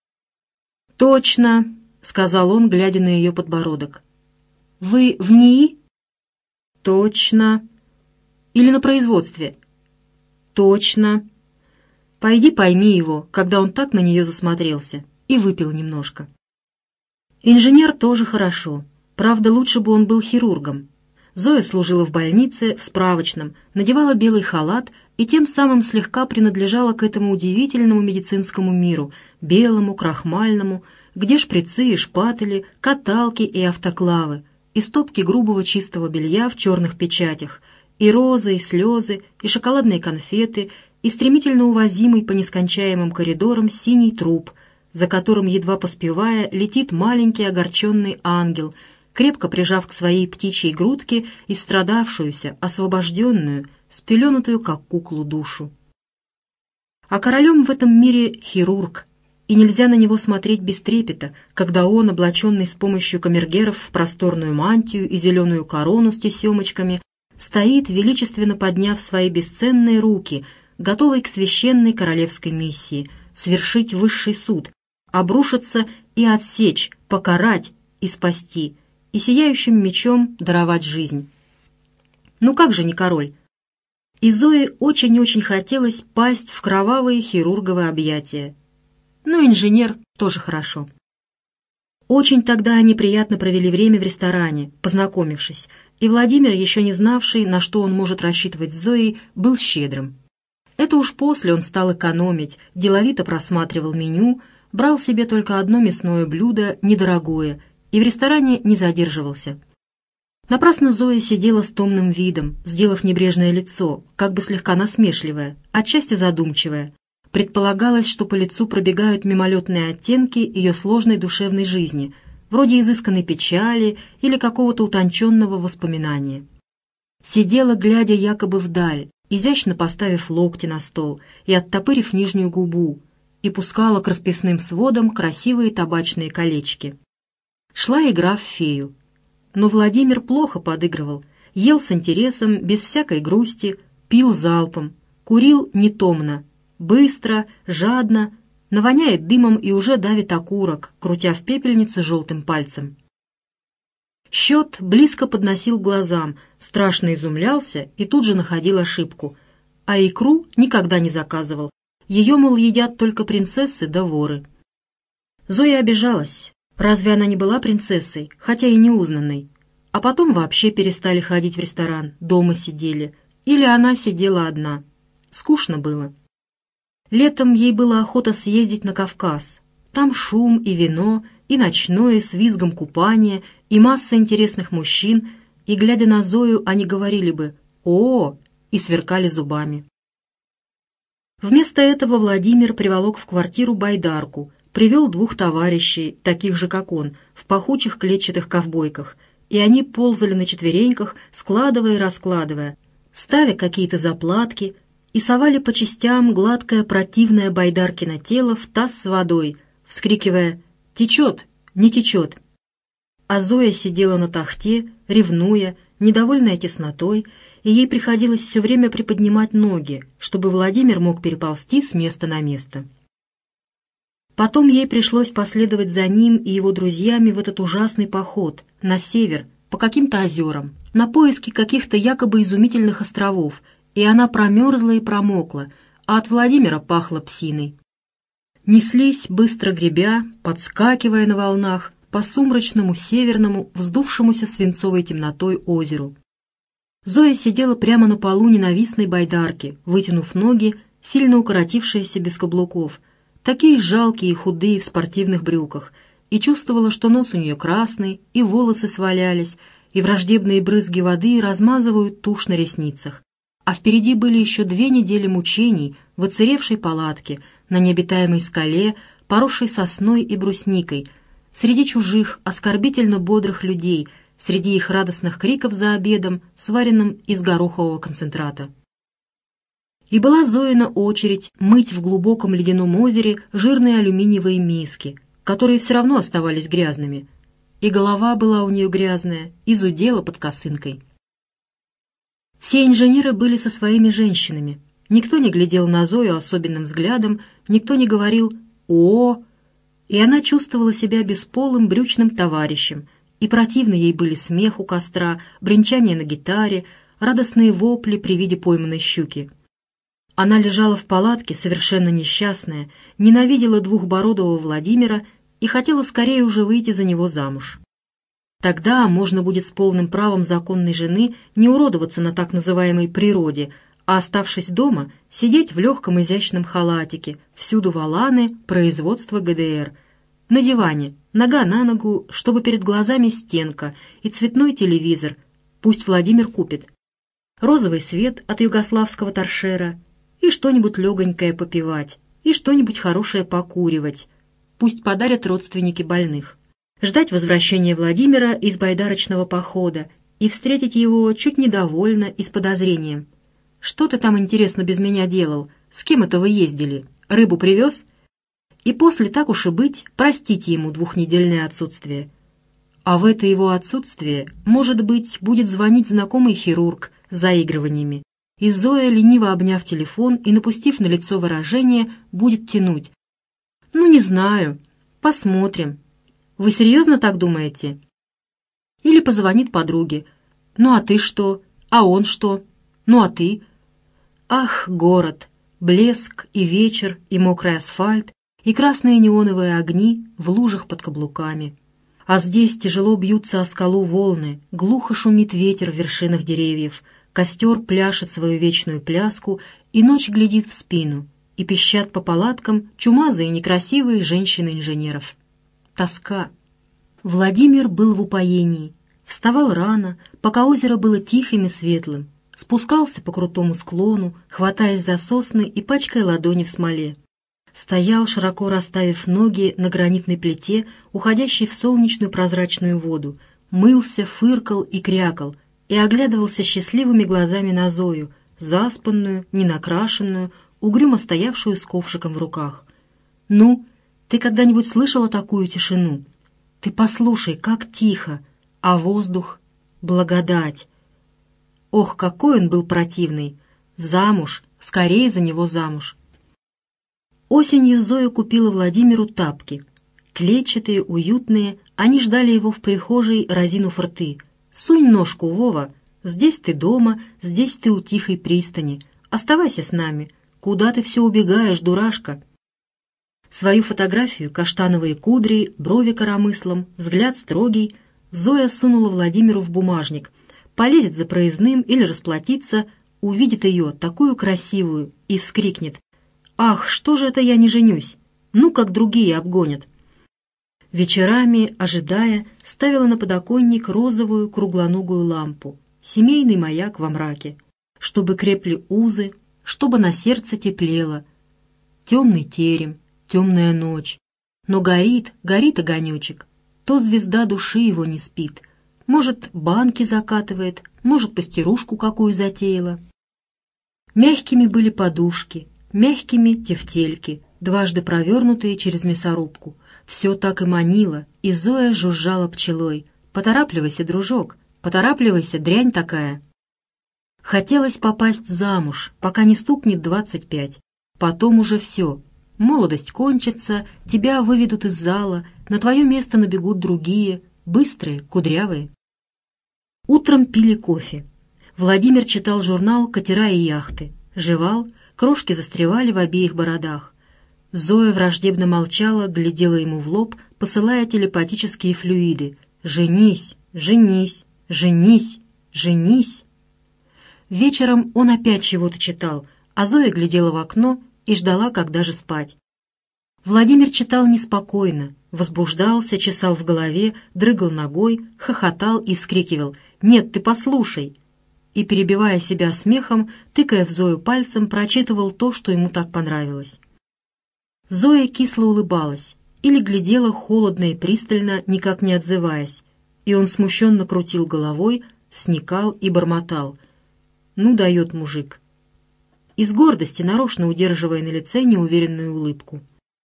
«Точно», — сказал он, глядя на ее подбородок. «Вы в НИИ?» «Точно». «Или на производстве?» «Точно». Пойди пойми его, когда он так на нее засмотрелся, и выпил немножко. Инженер тоже хорошо, правда, лучше бы он был хирургом. Зоя служила в больнице, в справочном, надевала белый халат и тем самым слегка принадлежала к этому удивительному медицинскому миру, белому, крахмальному, где шприцы и шпатели, каталки и автоклавы, и стопки грубого чистого белья в черных печатях, и розы, и слезы, и шоколадные конфеты, и стремительно увозимый по нескончаемым коридорам синий труп, за которым, едва поспевая, летит маленький огорченный ангел, крепко прижав к своей птичьей грудке истрадавшуюся, освобожденную, спеленутую, как куклу, душу. А королем в этом мире хирург, и нельзя на него смотреть без трепета, когда он, облаченный с помощью камергеров в просторную мантию и зеленую корону с тесемочками, стоит, величественно подняв свои бесценные руки, готовый к священной королевской миссии, свершить высший суд, обрушиться и отсечь, покарать и спасти, и сияющим мечом даровать жизнь. Ну как же не король? И Зое очень-очень хотелось пасть в кровавые хирурговые объятия. Но инженер тоже хорошо. Очень тогда они приятно провели время в ресторане, познакомившись, и Владимир, еще не знавший, на что он может рассчитывать с Зоей, был щедрым. Это уж после он стал экономить, деловито просматривал меню, брал себе только одно мясное блюдо, недорогое, и в ресторане не задерживался. Напрасно Зоя сидела с томным видом, сделав небрежное лицо, как бы слегка насмешливое, отчасти задумчивое. Предполагалось, что по лицу пробегают мимолетные оттенки ее сложной душевной жизни, вроде изысканной печали или какого-то утонченного воспоминания. Сидела, глядя якобы вдаль, изящно поставив локти на стол и оттопырив нижнюю губу, и пускала к расписным сводам красивые табачные колечки. Шла игра в фею. Но Владимир плохо подыгрывал, ел с интересом, без всякой грусти, пил залпом, курил нетомно, быстро, жадно, навоняет дымом и уже давит окурок, крутя в пепельнице желтым пальцем. Счет близко подносил к глазам, страшно изумлялся и тут же находил ошибку. А икру никогда не заказывал. Ее, мол, едят только принцессы да воры. Зоя обижалась. Разве она не была принцессой, хотя и неузнанной? А потом вообще перестали ходить в ресторан, дома сидели. Или она сидела одна. Скучно было. Летом ей было охота съездить на Кавказ. Там шум и вино, и ночное с визгом купание, и масса интересных мужчин, и, глядя на Зою, они говорили бы «О!» и сверкали зубами. Вместо этого Владимир приволок в квартиру байдарку, привел двух товарищей, таких же, как он, в пахучих клетчатых ковбойках, и они ползали на четвереньках, складывая и раскладывая, ставя какие-то заплатки, и совали по частям гладкое противное Байдаркино тело в таз с водой, вскрикивая «Течет! Не течет!». А Зоя сидела на тахте, ревнуя, недовольная теснотой, и ей приходилось все время приподнимать ноги, чтобы Владимир мог переползти с места на место. Потом ей пришлось последовать за ним и его друзьями в этот ужасный поход на север, по каким-то озерам, на поиски каких-то якобы изумительных островов, и она промерзла и промокла, а от Владимира пахло псиной. Неслись, быстро гребя, подскакивая на волнах, по сумрачному северному, вздувшемуся свинцовой темнотой озеру. Зоя сидела прямо на полу ненавистной байдарки, вытянув ноги, сильно укоротившиеся без каблуков, такие жалкие и худые в спортивных брюках, и чувствовала, что нос у нее красный, и волосы свалялись, и враждебные брызги воды размазывают тушь на ресницах. А впереди были еще 2 недели мучений в оцаревшей палатке, на необитаемой скале, поросшей сосной и брусникой, среди чужих, оскорбительно бодрых людей, среди их радостных криков за обедом, сваренным из горохового концентрата. И была Зоина очередь мыть в глубоком ледяном озере жирные алюминиевые миски, которые все равно оставались грязными. И голова была у нее грязная, и зудела под косынкой. Все инженеры были со своими женщинами. Никто не глядел на Зою особенным взглядом, никто не говорил «О!», и она чувствовала себя бесполым брючным товарищем, и противны ей были смех у костра, бренчание на гитаре, радостные вопли при виде пойманной щуки. Она лежала в палатке, совершенно несчастная, ненавидела двухбородого Владимира и хотела скорее уже выйти за него замуж. Тогда можно будет с полным правом законной жены не уродоваться на так называемой природе, а, оставшись дома, сидеть в легком изящном халатике, всюду воланы, производства ГДР, на диване, нога на ногу, чтобы перед глазами стенка и цветной телевизор, пусть Владимир купит, розовый свет от югославского торшера и что-нибудь легонькое попивать, и что-нибудь хорошее покуривать, пусть подарят родственники больных. Ждать возвращения Владимира из байдарочного похода и встретить его чуть недовольно и с подозрением. «Что ты там, интересно, без меня делал? С кем это вы ездили? Рыбу привез?» И после, так уж и быть, простите ему 2-недельное отсутствие. А в это его отсутствие, может быть, будет звонить знакомый хирург с заигрываниями, и Зоя, лениво обняв телефон и напустив на лицо выражение, будет тянуть. «Ну, не знаю. Посмотрим. Вы серьезно так думаете?» Или позвонит подруге. «Ну, а ты что? А он что? Ну, а ты?» Ах, город! Блеск и вечер, и мокрый асфальт, и красные неоновые огни в лужах под каблуками. А здесь тяжело бьются о скалу волны, глухо шумит ветер в вершинах деревьев, костер пляшет свою вечную пляску, и ночь глядит в спину, и пищат по палаткам чумазые некрасивые женщины инженеров. Тоска. Владимир был в упоении. Вставал рано, пока озеро было тихим и светлым. Спускался по крутому склону, хватаясь за сосны и пачкая ладони в смоле. Стоял, широко расставив ноги на гранитной плите, уходящей в солнечную прозрачную воду, мылся, фыркал и крякал, и оглядывался счастливыми глазами на Зою, заспанную, ненакрашенную, угрюмо стоявшую с ковшиком в руках. «Ну, ты когда-нибудь слышала такую тишину? Ты послушай, как тихо, а воздух — благодать!» Ох, какой он был противный! Замуж, скорее за него замуж! Осенью Зоя купила Владимиру тапки. Клетчатые, уютные, они ждали его в прихожей, разинув рты. «Сунь ножку, Вова! Здесь ты дома, здесь ты у тихой пристани. Оставайся с нами. Куда ты все убегаешь, дурашка?» Свою фотографию, каштановые кудри, брови коромыслом, взгляд строгий, Зоя сунула Владимиру в бумажник. Полезет за проездным или расплатиться, увидит ее, такую красивую, и вскрикнет: «Ах, что же это я не женюсь? Ну, как другие обгонят!» Вечерами, ожидая, ставила на подоконник розовую круглоногую лампу, семейный маяк во мраке, чтобы крепли узы, чтобы на сердце теплело. Темный терем, темная ночь, но горит, горит огонечек, то звезда души его не спит, Может, банки закатывает, может, пастерушку какую затеяла. Мягкими были подушки, мягкими тефтельки, дважды провернутые через мясорубку. Все так и манило, и Зоя жужжала пчелой. «Поторапливайся, дружок, поторапливайся, дрянь такая!» Хотелось попасть замуж, пока не стукнет 25. Потом уже все. Молодость кончится, тебя выведут из зала, на твое место набегут другие, быстрые, кудрявые. Утром пили кофе. Владимир читал журнал «Катера и яхты». Жевал, крошки застревали в обеих бородах. Зоя враждебно молчала, глядела ему в лоб, посылая телепатические флюиды. «Женись, женись, женись, женись». Вечером он опять чего-то читал, а Зоя глядела в окно и ждала, когда же спать. Владимир читал неспокойно, возбуждался, чесал в голове, дрыгал ногой, хохотал и вскрикивал: «Нет, ты послушай!» И, перебивая себя смехом, тыкая в Зою пальцем, прочитывал то, что ему так понравилось. Зоя кисло улыбалась или глядела холодно и пристально, никак не отзываясь, и он смущенно крутил головой, сникал и бормотал: «Ну, дает мужик», из гордости нарочно удерживая на лице неуверенную улыбку.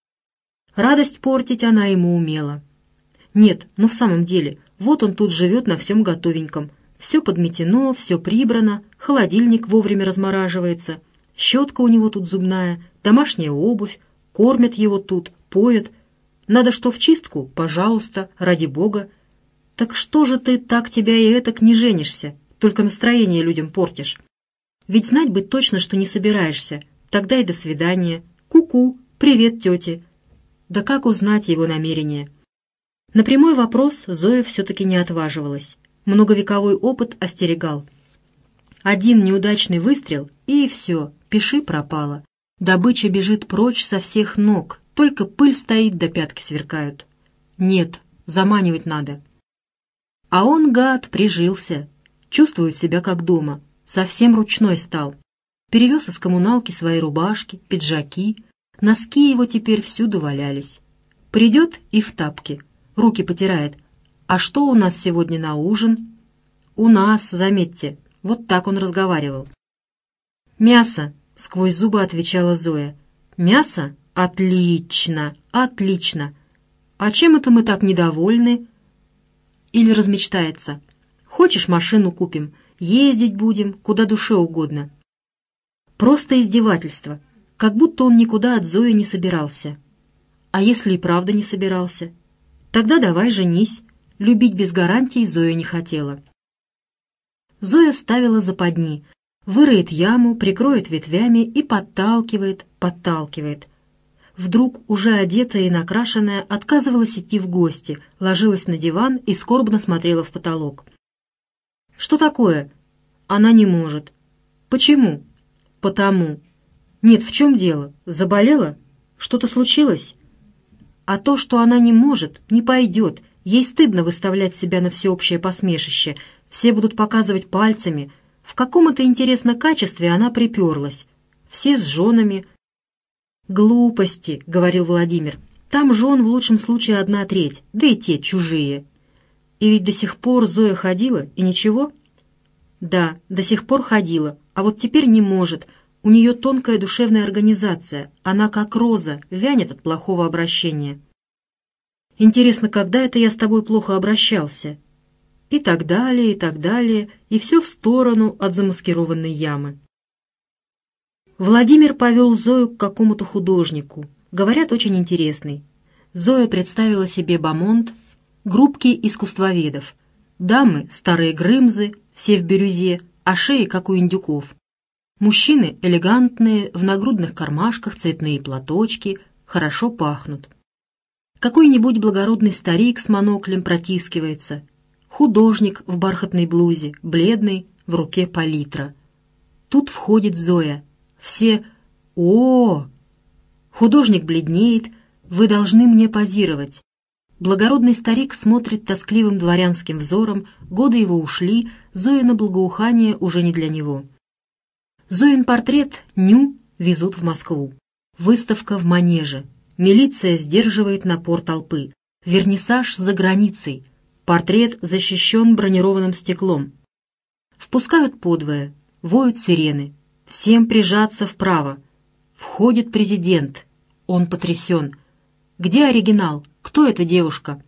Радость портить она ему умела. Нет, но в самом деле, вот он тут живет на всем готовеньком. Все подметено, все прибрано, холодильник вовремя размораживается, щетка у него тут зубная, домашняя обувь, кормят его тут, поят. Надо что в чистку? Пожалуйста, ради бога. Так что же ты так тебя и этак не женишься, только настроение людям портишь? Ведь знать бы точно, что не собираешься. Тогда и до свидания. Ку-ку, привет, тете. Да как узнать его намерение? На прямой вопрос Зоя все-таки не отваживалась. Многовековой опыт остерегал. Один неудачный выстрел, и все, пиши пропало. Добыча бежит прочь со всех ног, только пыль стоит да пятки сверкают. Нет, заманивать надо. А он, гад, прижился, чувствует себя как дома, совсем ручной стал. Перевез из коммуналки свои рубашки, пиджаки, носки его теперь всюду валялись. Придет и в тапки, руки потирает. «А что у нас сегодня на ужин?» «У нас, заметьте», вот так он разговаривал. «Мясо», — сквозь зубы отвечала Зоя. «Мясо? Отлично, отлично. А чем это мы так недовольны?» Или размечтается: «Хочешь, машину купим, ездить будем, куда душе угодно». Просто издевательство, как будто он никуда от Зои не собирался. А если и правда не собирался? Тогда давай женись. Любить без гарантий Зоя не хотела. Зоя ставила западни, выроет яму, прикроет ветвями и подталкивает, подталкивает. Вдруг, уже одетая и накрашенная, отказывалась идти в гости, ложилась на диван и скорбно смотрела в потолок. «Что такое?» Она не может. «Почему?» «Потому». «Нет, в чем дело? Заболела? Что-то случилось?» А то, что она не может, не пойдет. Ей стыдно выставлять себя на всеобщее посмешище. Все будут показывать пальцами. В каком это, интересно, качестве она приперлась? Все с женами. «Глупости», — говорил Владимир. «Там жен в лучшем случае 1/3, да и те чужие». И ведь до сих пор Зоя ходила, и ничего? Да, до сих пор ходила, а вот теперь не может. У нее тонкая душевная организация. Она как роза, вянет от плохого обращения. Интересно, когда это я с тобой плохо обращался? И так далее, и все в сторону от замаскированной ямы. Владимир повел Зою к какому-то художнику. Говорят, очень интересный. Зоя представила себе бомонд, группки искусствоведов. Дамы — старые грымзы, все в бирюзе, а шеи, как у индюков. Мужчины элегантные, в нагрудных кармашках цветные платочки, хорошо пахнут. Какой-нибудь благородный старик с моноклем протискивается. Художник в бархатной блузе, бледный, в руке палитра. Тут входит Зоя. Все «О!». Художник бледнеет. «Вы должны мне позировать». Благородный старик смотрит тоскливым дворянским взором. Годы его ушли, Зоино благоухание уже не для него. Зоин портрет «Ню» везут в Москву. Выставка в Манеже. Милиция сдерживает напор толпы. Вернисаж за границей. Портрет защищен бронированным стеклом. Впускают подвое, воют сирены. Всем прижаться вправо. Входит президент. Он потрясен. Где оригинал? Кто эта девушка?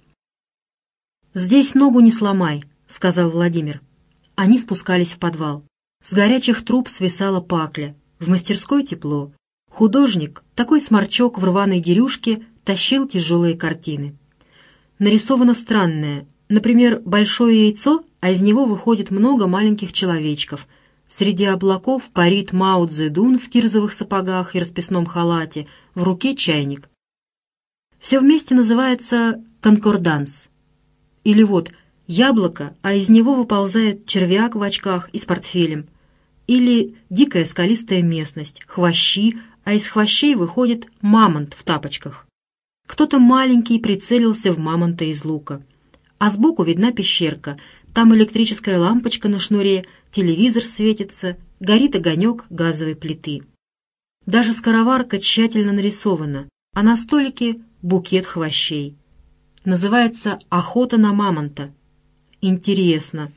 «Здесь ногу не сломай», — сказал Владимир. Они спускались в подвал. С горячих труб свисала пакля. В мастерской тепло. Художник, такой сморчок в рваной дерюшке, тащил тяжелые картины. Нарисовано странное. Например, большое яйцо, а из него выходит много маленьких человечков. Среди облаков парит Мао Цзэдун в кирзовых сапогах и расписном халате, в руке чайник. Все вместе называется «конкорданс». Или вот яблоко, а из него выползает червяк в очках и с портфелем. Или дикая скалистая местность, хвощи, а из хвощей выходит мамонт в тапочках. Кто-то маленький прицелился в мамонта из лука. А сбоку видна пещерка. Там электрическая лампочка на шнуре, телевизор светится, горит огонек газовой плиты. Даже скороварка тщательно нарисована, а на столике букет хвощей. Называется «Охота на мамонта». Интересно.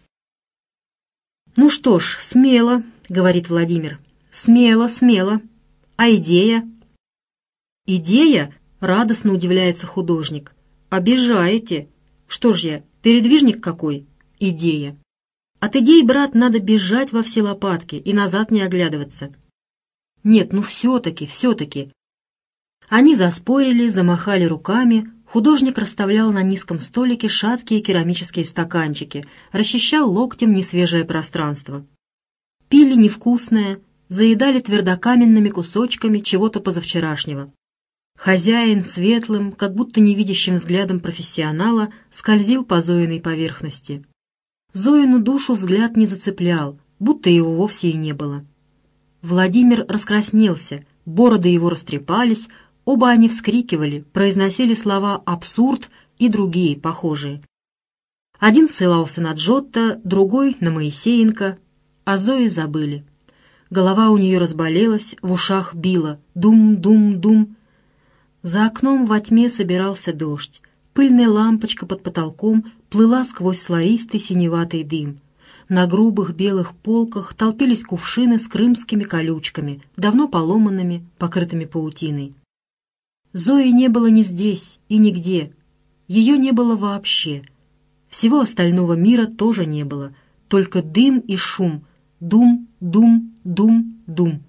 «Ну что ж, смело», — говорит Владимир. «Смело, смело. А идея?» «Идея?» — радостно удивляется художник. «Обижаете. Что ж я, передвижник какой? Идея. От идей, брат, надо бежать во все лопатки и назад не оглядываться». «Нет, ну все-таки, все-таки». Они заспорили, замахали руками. Художник расставлял на низком столике шаткие керамические стаканчики, расчищал локтем несвежее пространство. Пили невкусное, заедали твердокаменными кусочками чего-то позавчерашнего. Хозяин светлым, как будто невидящим взглядом профессионала, скользил по Зоиной поверхности. Зоину душу взгляд не зацеплял, будто его вовсе и не было. Владимир раскраснелся, бороды его растрепались, оба они вскрикивали, произносили слова «абсурд» и другие похожие. Один ссылался на Джотто, другой — на Моисеенко, а Зои забыли. Голова у нее разболелась, в ушах било «дум-дум-дум». За окном во тьме собирался дождь. Пыльная лампочка под потолком плыла сквозь слоистый синеватый дым. На грубых белых полках толпились кувшины с крымскими колючками, давно поломанными, покрытыми паутиной. Зои не было ни здесь и нигде. Ее не было вообще. Всего остального мира тоже не было. Только дым и шум. Дум, дум, дум, дум.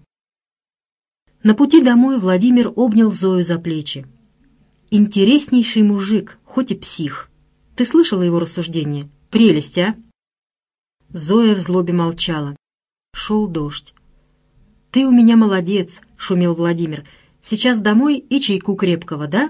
На пути домой Владимир обнял Зою за плечи. «Интереснейший мужик, хоть и псих. Ты слышала его рассуждения? Прелесть, а?» Зоя в злобе молчала. Шел дождь. «Ты у меня молодец», — шумел Владимир. «Сейчас домой и чайку крепкого, да?»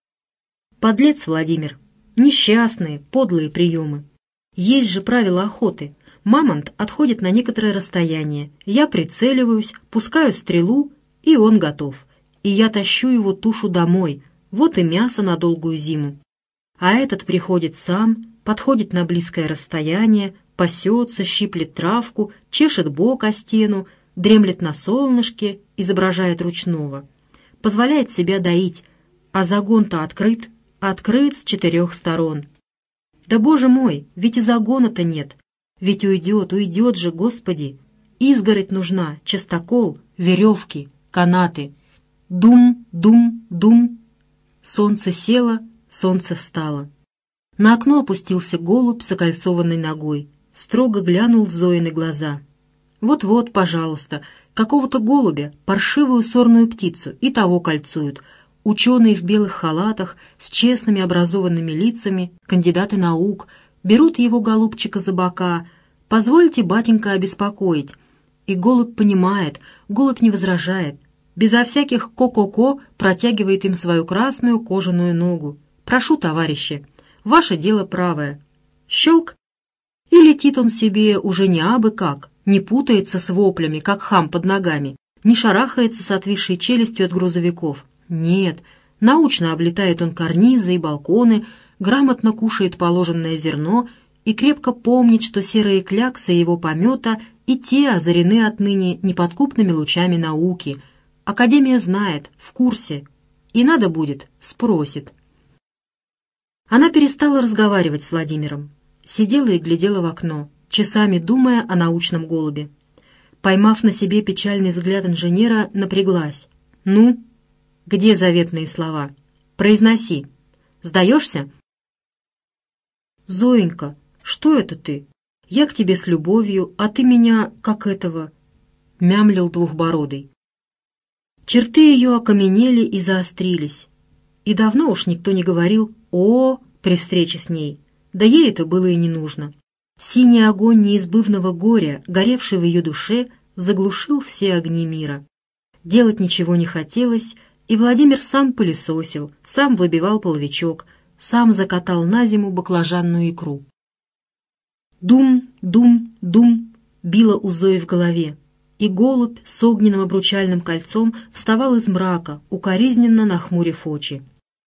Подлец Владимир. Несчастные, подлые приемы. Есть же правила охоты. Мамонт отходит на некоторое расстояние. Я прицеливаюсь, пускаю стрелу, и он готов. И я тащу его тушу домой. Вот и мясо на долгую зиму. А этот приходит сам, подходит на близкое расстояние, пасется, щиплет травку, чешет бок о стену, дремлет на солнышке, изображает ручного. Позволяет себя доить, а загон-то открыт с 4 сторон. Да, Боже мой, ведь и загона-то нет. Ведь уйдет же, Господи. Изгородь нужна, частокол, веревки, канаты. Дум, дум, дум. Солнце село, солнце встало. На окно опустился голубь с окольцованной ногой. Строго глянул в Зоины глаза. Вот-вот, пожалуйста, какого-то голубя, паршивую сорную птицу, и того кольцуют. Ученые в белых халатах, с честными образованными лицами, кандидаты наук, берут его, голубчика, за бока. «Позвольте, батенька, обеспокоить». И голубь понимает, голубь не возражает. Безо всяких ко-ко-ко протягивает им свою красную кожаную ногу. «Прошу, товарищи, ваше дело правое». Щелк! И летит он себе уже не абы как, не путается с воплями, как хам под ногами, не шарахается с отвисшей челюстью от грузовиков. Нет, научно облетает он карнизы и балконы, грамотно кушает положенное зерно и крепко помнит, что серые кляксы его помета и те озарены отныне неподкупными лучами науки. Академия знает, в курсе, и надо будет, спросит. Она перестала разговаривать с Владимиром. Сидела и глядела в окно, часами думая о научном голубе. Поймав на себе печальный взгляд инженера, напряглась. «Ну, где заветные слова? Произноси. Сдаешься?» «Зоенька, что это ты? Я к тебе с любовью, а ты меня, как этого...» — мямлил Двухбородый. Черты ее окаменели и заострились. И давно уж никто не говорил «о» при встрече с ней. Да ей это было и не нужно. Синий огонь неизбывного горя, горевший в ее душе, заглушил все огни мира. Делать ничего не хотелось, и Владимир сам пылесосил, сам выбивал половичок, сам закатал на зиму баклажанную икру. Дум, дум, дум било у Зои в голове, и голубь с огненным обручальным кольцом вставал из мрака, укоризненно нахмурив очи.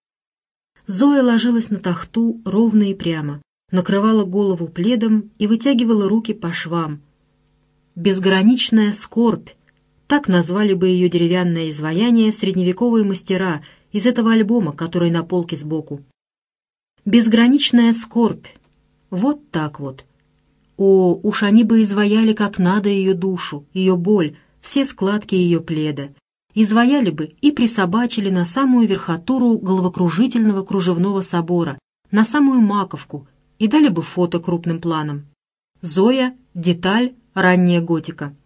Зоя ложилась на тахту ровно и прямо, накрывала голову пледом и вытягивала руки по швам. «Безграничная скорбь» — так назвали бы ее деревянное изваяние средневековые мастера из этого альбома, который на полке сбоку. «Безграничная скорбь» — вот так вот. О, уж они бы изваяли как надо ее душу, ее боль, все складки ее пледа. Изваяли бы и присобачили на самую верхотуру головокружительного кружевного собора, на самую маковку, и дали бы фото крупным планом. Зоя, деталь, ранняя готика.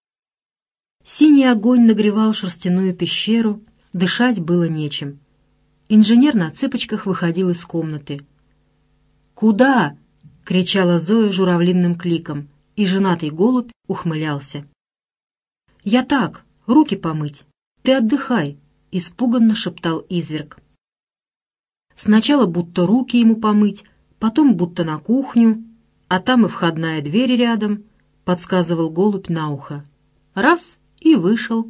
Синий огонь нагревал шерстяную пещеру, дышать было нечем. Инженер на цыпочках выходил из комнаты. «Куда?» — кричала Зоя журавлиным кликом, и женатый голубь ухмылялся. «Я так, руки помыть. Ты отдыхай», — испуганно шептал изверг. Сначала будто руки ему помыть, потом будто на кухню, а там и входная дверь рядом, — подсказывал голубь на ухо. Раз — и вышел.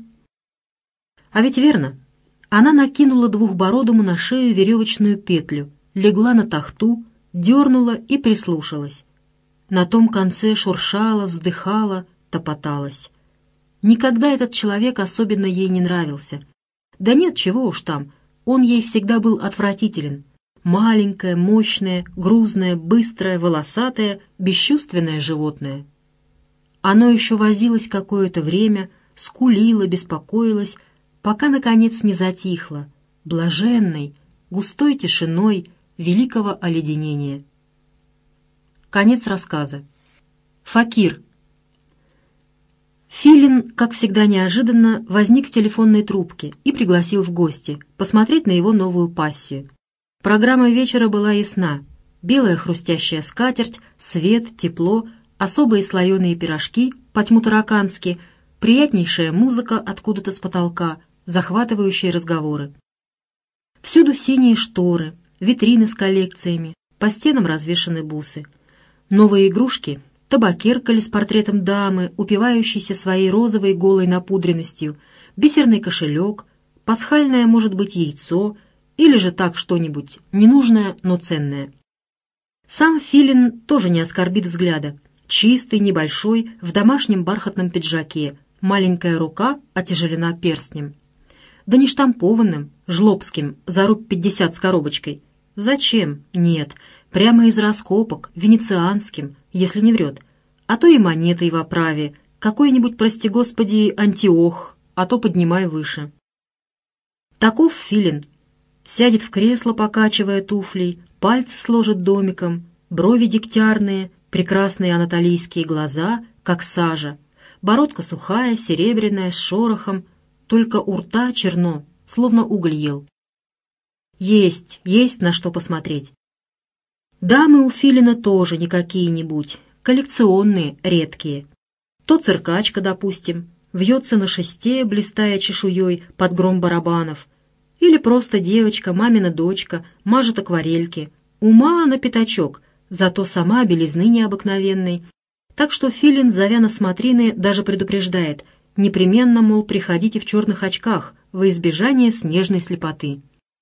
А ведь верно. Она накинула Двухбородому на шею веревочную петлю, легла на тахту, дернула и прислушалась. На том конце шуршала, вздыхала, топоталась. Никогда этот человек особенно ей не нравился. Да нет, чего уж там, он ей всегда был отвратителен. Маленькое, мощное, грузное, быстрое, волосатое, бесчувственное животное. Оно еще возилось какое-то время, скулило, беспокоилось, пока, наконец, не затихло, блаженной, густой тишиной великого оледенения. Конец рассказа. Факир. Филин, как всегда неожиданно, возник в телефонной трубке и пригласил в гости посмотреть на его новую пассию. Программа вечера была ясна. Белая хрустящая скатерть, свет, тепло, особые слоеные пирожки, по-тьму-таракански, приятнейшая музыка откуда-то с потолка, захватывающие разговоры. Всюду синие шторы, витрины с коллекциями, по стенам развешаны бусы. Новые игрушки, табакерка с портретом дамы, упивающейся своей розовой голой напудренностью, бисерный кошелек, пасхальное, может быть, яйцо, или же так что-нибудь ненужное, но ценное. Сам Филин тоже не оскорбит взгляда. Чистый, небольшой, в домашнем бархатном пиджаке, маленькая рука отяжелена перстнем. Да не штампованным, жлобским, за руб 50 с коробочкой. Зачем? Нет, прямо из раскопок, венецианским, если не врет. А то и монетой в оправе, какой-нибудь, прости господи, Антиох, а то поднимай выше. Таков Филин. Сядет в кресло, покачивая туфлей, пальцы сложит домиком, брови дегтярные, прекрасные анатолийские глаза, как сажа, бородка сухая, серебряная, с шорохом, только у рта черно, словно уголь ел. Есть на что посмотреть. Дамы у Филина тоже не какие-нибудь, коллекционные, редкие. То циркачка, допустим, вьется на шесте, блистая чешуей под гром барабанов, или просто девочка, мамина дочка, мажет акварельки. Ума на пятачок, зато сама белизны необыкновенной. Так что Филин, зовя на смотрины, даже предупреждает, непременно, мол, приходите в черных очках во избежание снежной слепоты.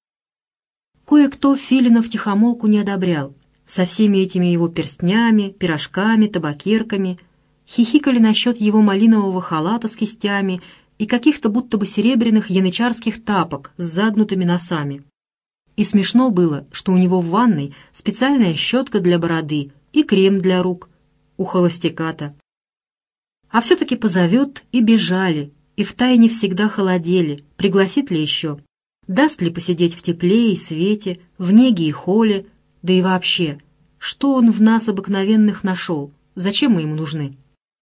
Кое-кто Филина втихомолку не одобрял, со всеми этими его перстнями, пирожками, табакерками, хихикали насчет его малинового халата с кистями и каких-то будто бы серебряных янычарских тапок с загнутыми носами. И смешно было, что у него в ванной специальная щетка для бороды и крем для рук. У холостяка-то. А все-таки позовет, и бежали, и втайне всегда холодели, пригласит ли еще, даст ли посидеть в тепле и свете, в неге и холе, да и вообще, что он в нас обыкновенных нашел, зачем мы ему нужны?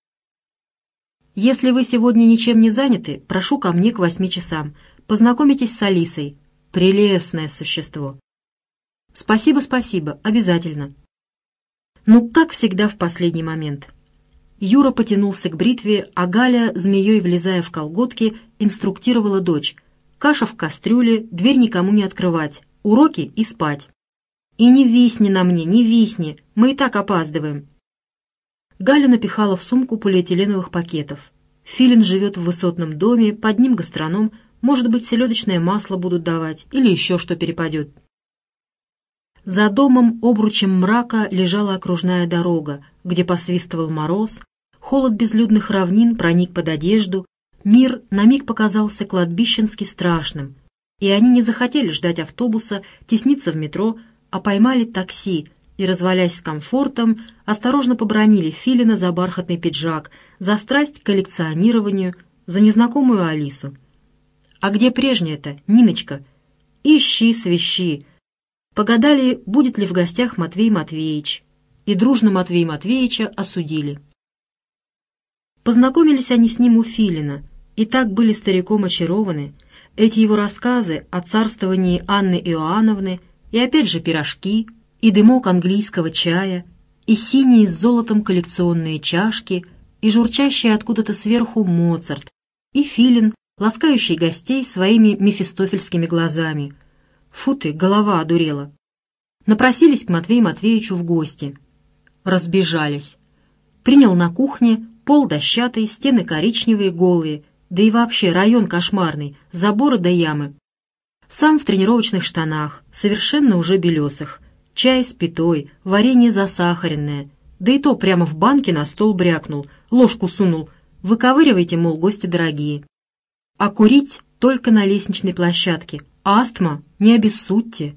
Если вы сегодня ничем не заняты, прошу ко мне к 8 часам. Познакомитесь с Алисой. Прелестное существо. Спасибо, спасибо, обязательно. Ну, как всегда в последний момент. Юра потянулся к бритве, а Галя, змеей влезая в колготки, инструктировала дочь. Каша в кастрюле, дверь никому не открывать, уроки и спать. И не висни на мне, не висни, мы и так опаздываем. Галя напихала в сумку полиэтиленовых пакетов. Филин живет в высотном доме, под ним гастроном, может быть, селедочное масло будут давать или еще что перепадет. За домом обручем мрака лежала окружная дорога, где посвистывал мороз, холод безлюдных равнин проник под одежду, мир на миг показался кладбищенски страшным, и они не захотели ждать автобуса, тесниться в метро, а поймали такси и, развалясь с комфортом, осторожно побранили Филина за бархатный пиджак, за страсть к коллекционированию, за незнакомую Алису. А где прежняя-то, Ниночка? Ищи, свищи. Погадали, будет ли в гостях Матвей Матвеевич. И дружно Матвея Матвеевича осудили. Познакомились они с ним у Филина, и так были стариком очарованы. Эти его рассказы о царствовании Анны Иоанновны, и опять же пирожки, и дымок английского чая, и синие с золотом коллекционные чашки, и журчащий откуда-то сверху Моцарт, и Филин, ласкающий гостей своими мефистофельскими глазами. Фу ты, голова одурела. Напросились к Матвею Матвеевичу в гости. Разбежались. Принял на кухне, пол дощатый, стены коричневые, голые, да и вообще район кошмарный, заборы до ямы. Сам в тренировочных штанах, совершенно уже белесых. Чай с пятой, варенье засахаренное. Да и то прямо в банке на стол брякнул, ложку сунул. Выковыривайте, мол, гости дорогие. А курить только на лестничной площадке. Астма, не обессудьте.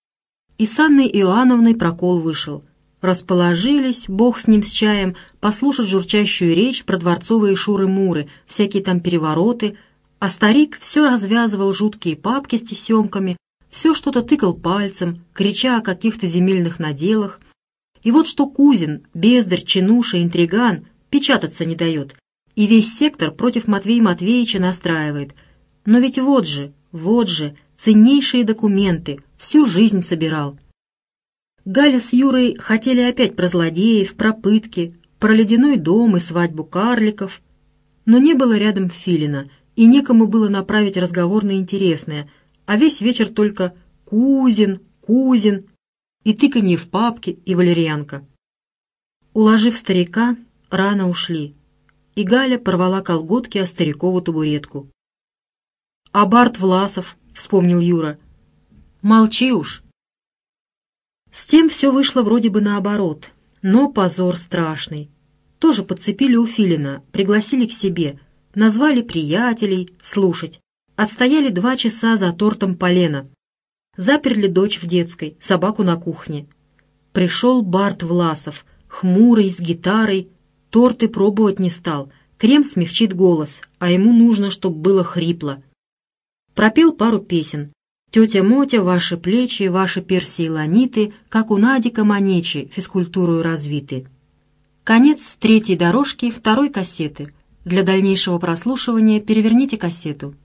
И с Анной Иоанновной прокол вышел. Расположились, бог с ним с чаем, послушать журчащую речь про дворцовые шуры-муры, всякие там перевороты, а старик все развязывал жуткие папки с тесемками, все что-то тыкал пальцем, крича о каких-то земельных наделах. И вот что Кузин, бездарь, чинуша, интриган, печататься не дает, и весь сектор против Матвея Матвеевича настраивает. Но ведь вот же, ценнейшие документы, всю жизнь собирал. Галя с Юрой хотели опять про злодеев, про пытки, про ледяной дом и свадьбу карликов, но не было рядом Филина, и некому было направить разговор на интересное, а весь вечер только «Кузин», «Кузин» и тыканье в папки и валерьянка. Уложив старика, рано ушли, и Галя порвала колготки о старикову табуретку. «А Барт Власов», — вспомнил Юра. «Молчи уж». С тем все вышло вроде бы наоборот, но позор страшный. Тоже подцепили у Филина, пригласили к себе, назвали приятелей слушать. Отстояли 2 часа за тортом полена. Заперли дочь в детской, собаку на кухне. Пришел Барт Власов, хмурый, с гитарой, торты пробовать не стал, крем смягчит голос, а ему нужно, чтоб было хрипло. Пропел пару песен. «Тетя Мотя, ваши плечи, ваши персии ланиты, как у Надика Манечи, физкультурою развиты». Конец 3-й дорожки 2-й кассеты. Для дальнейшего прослушивания переверните кассету.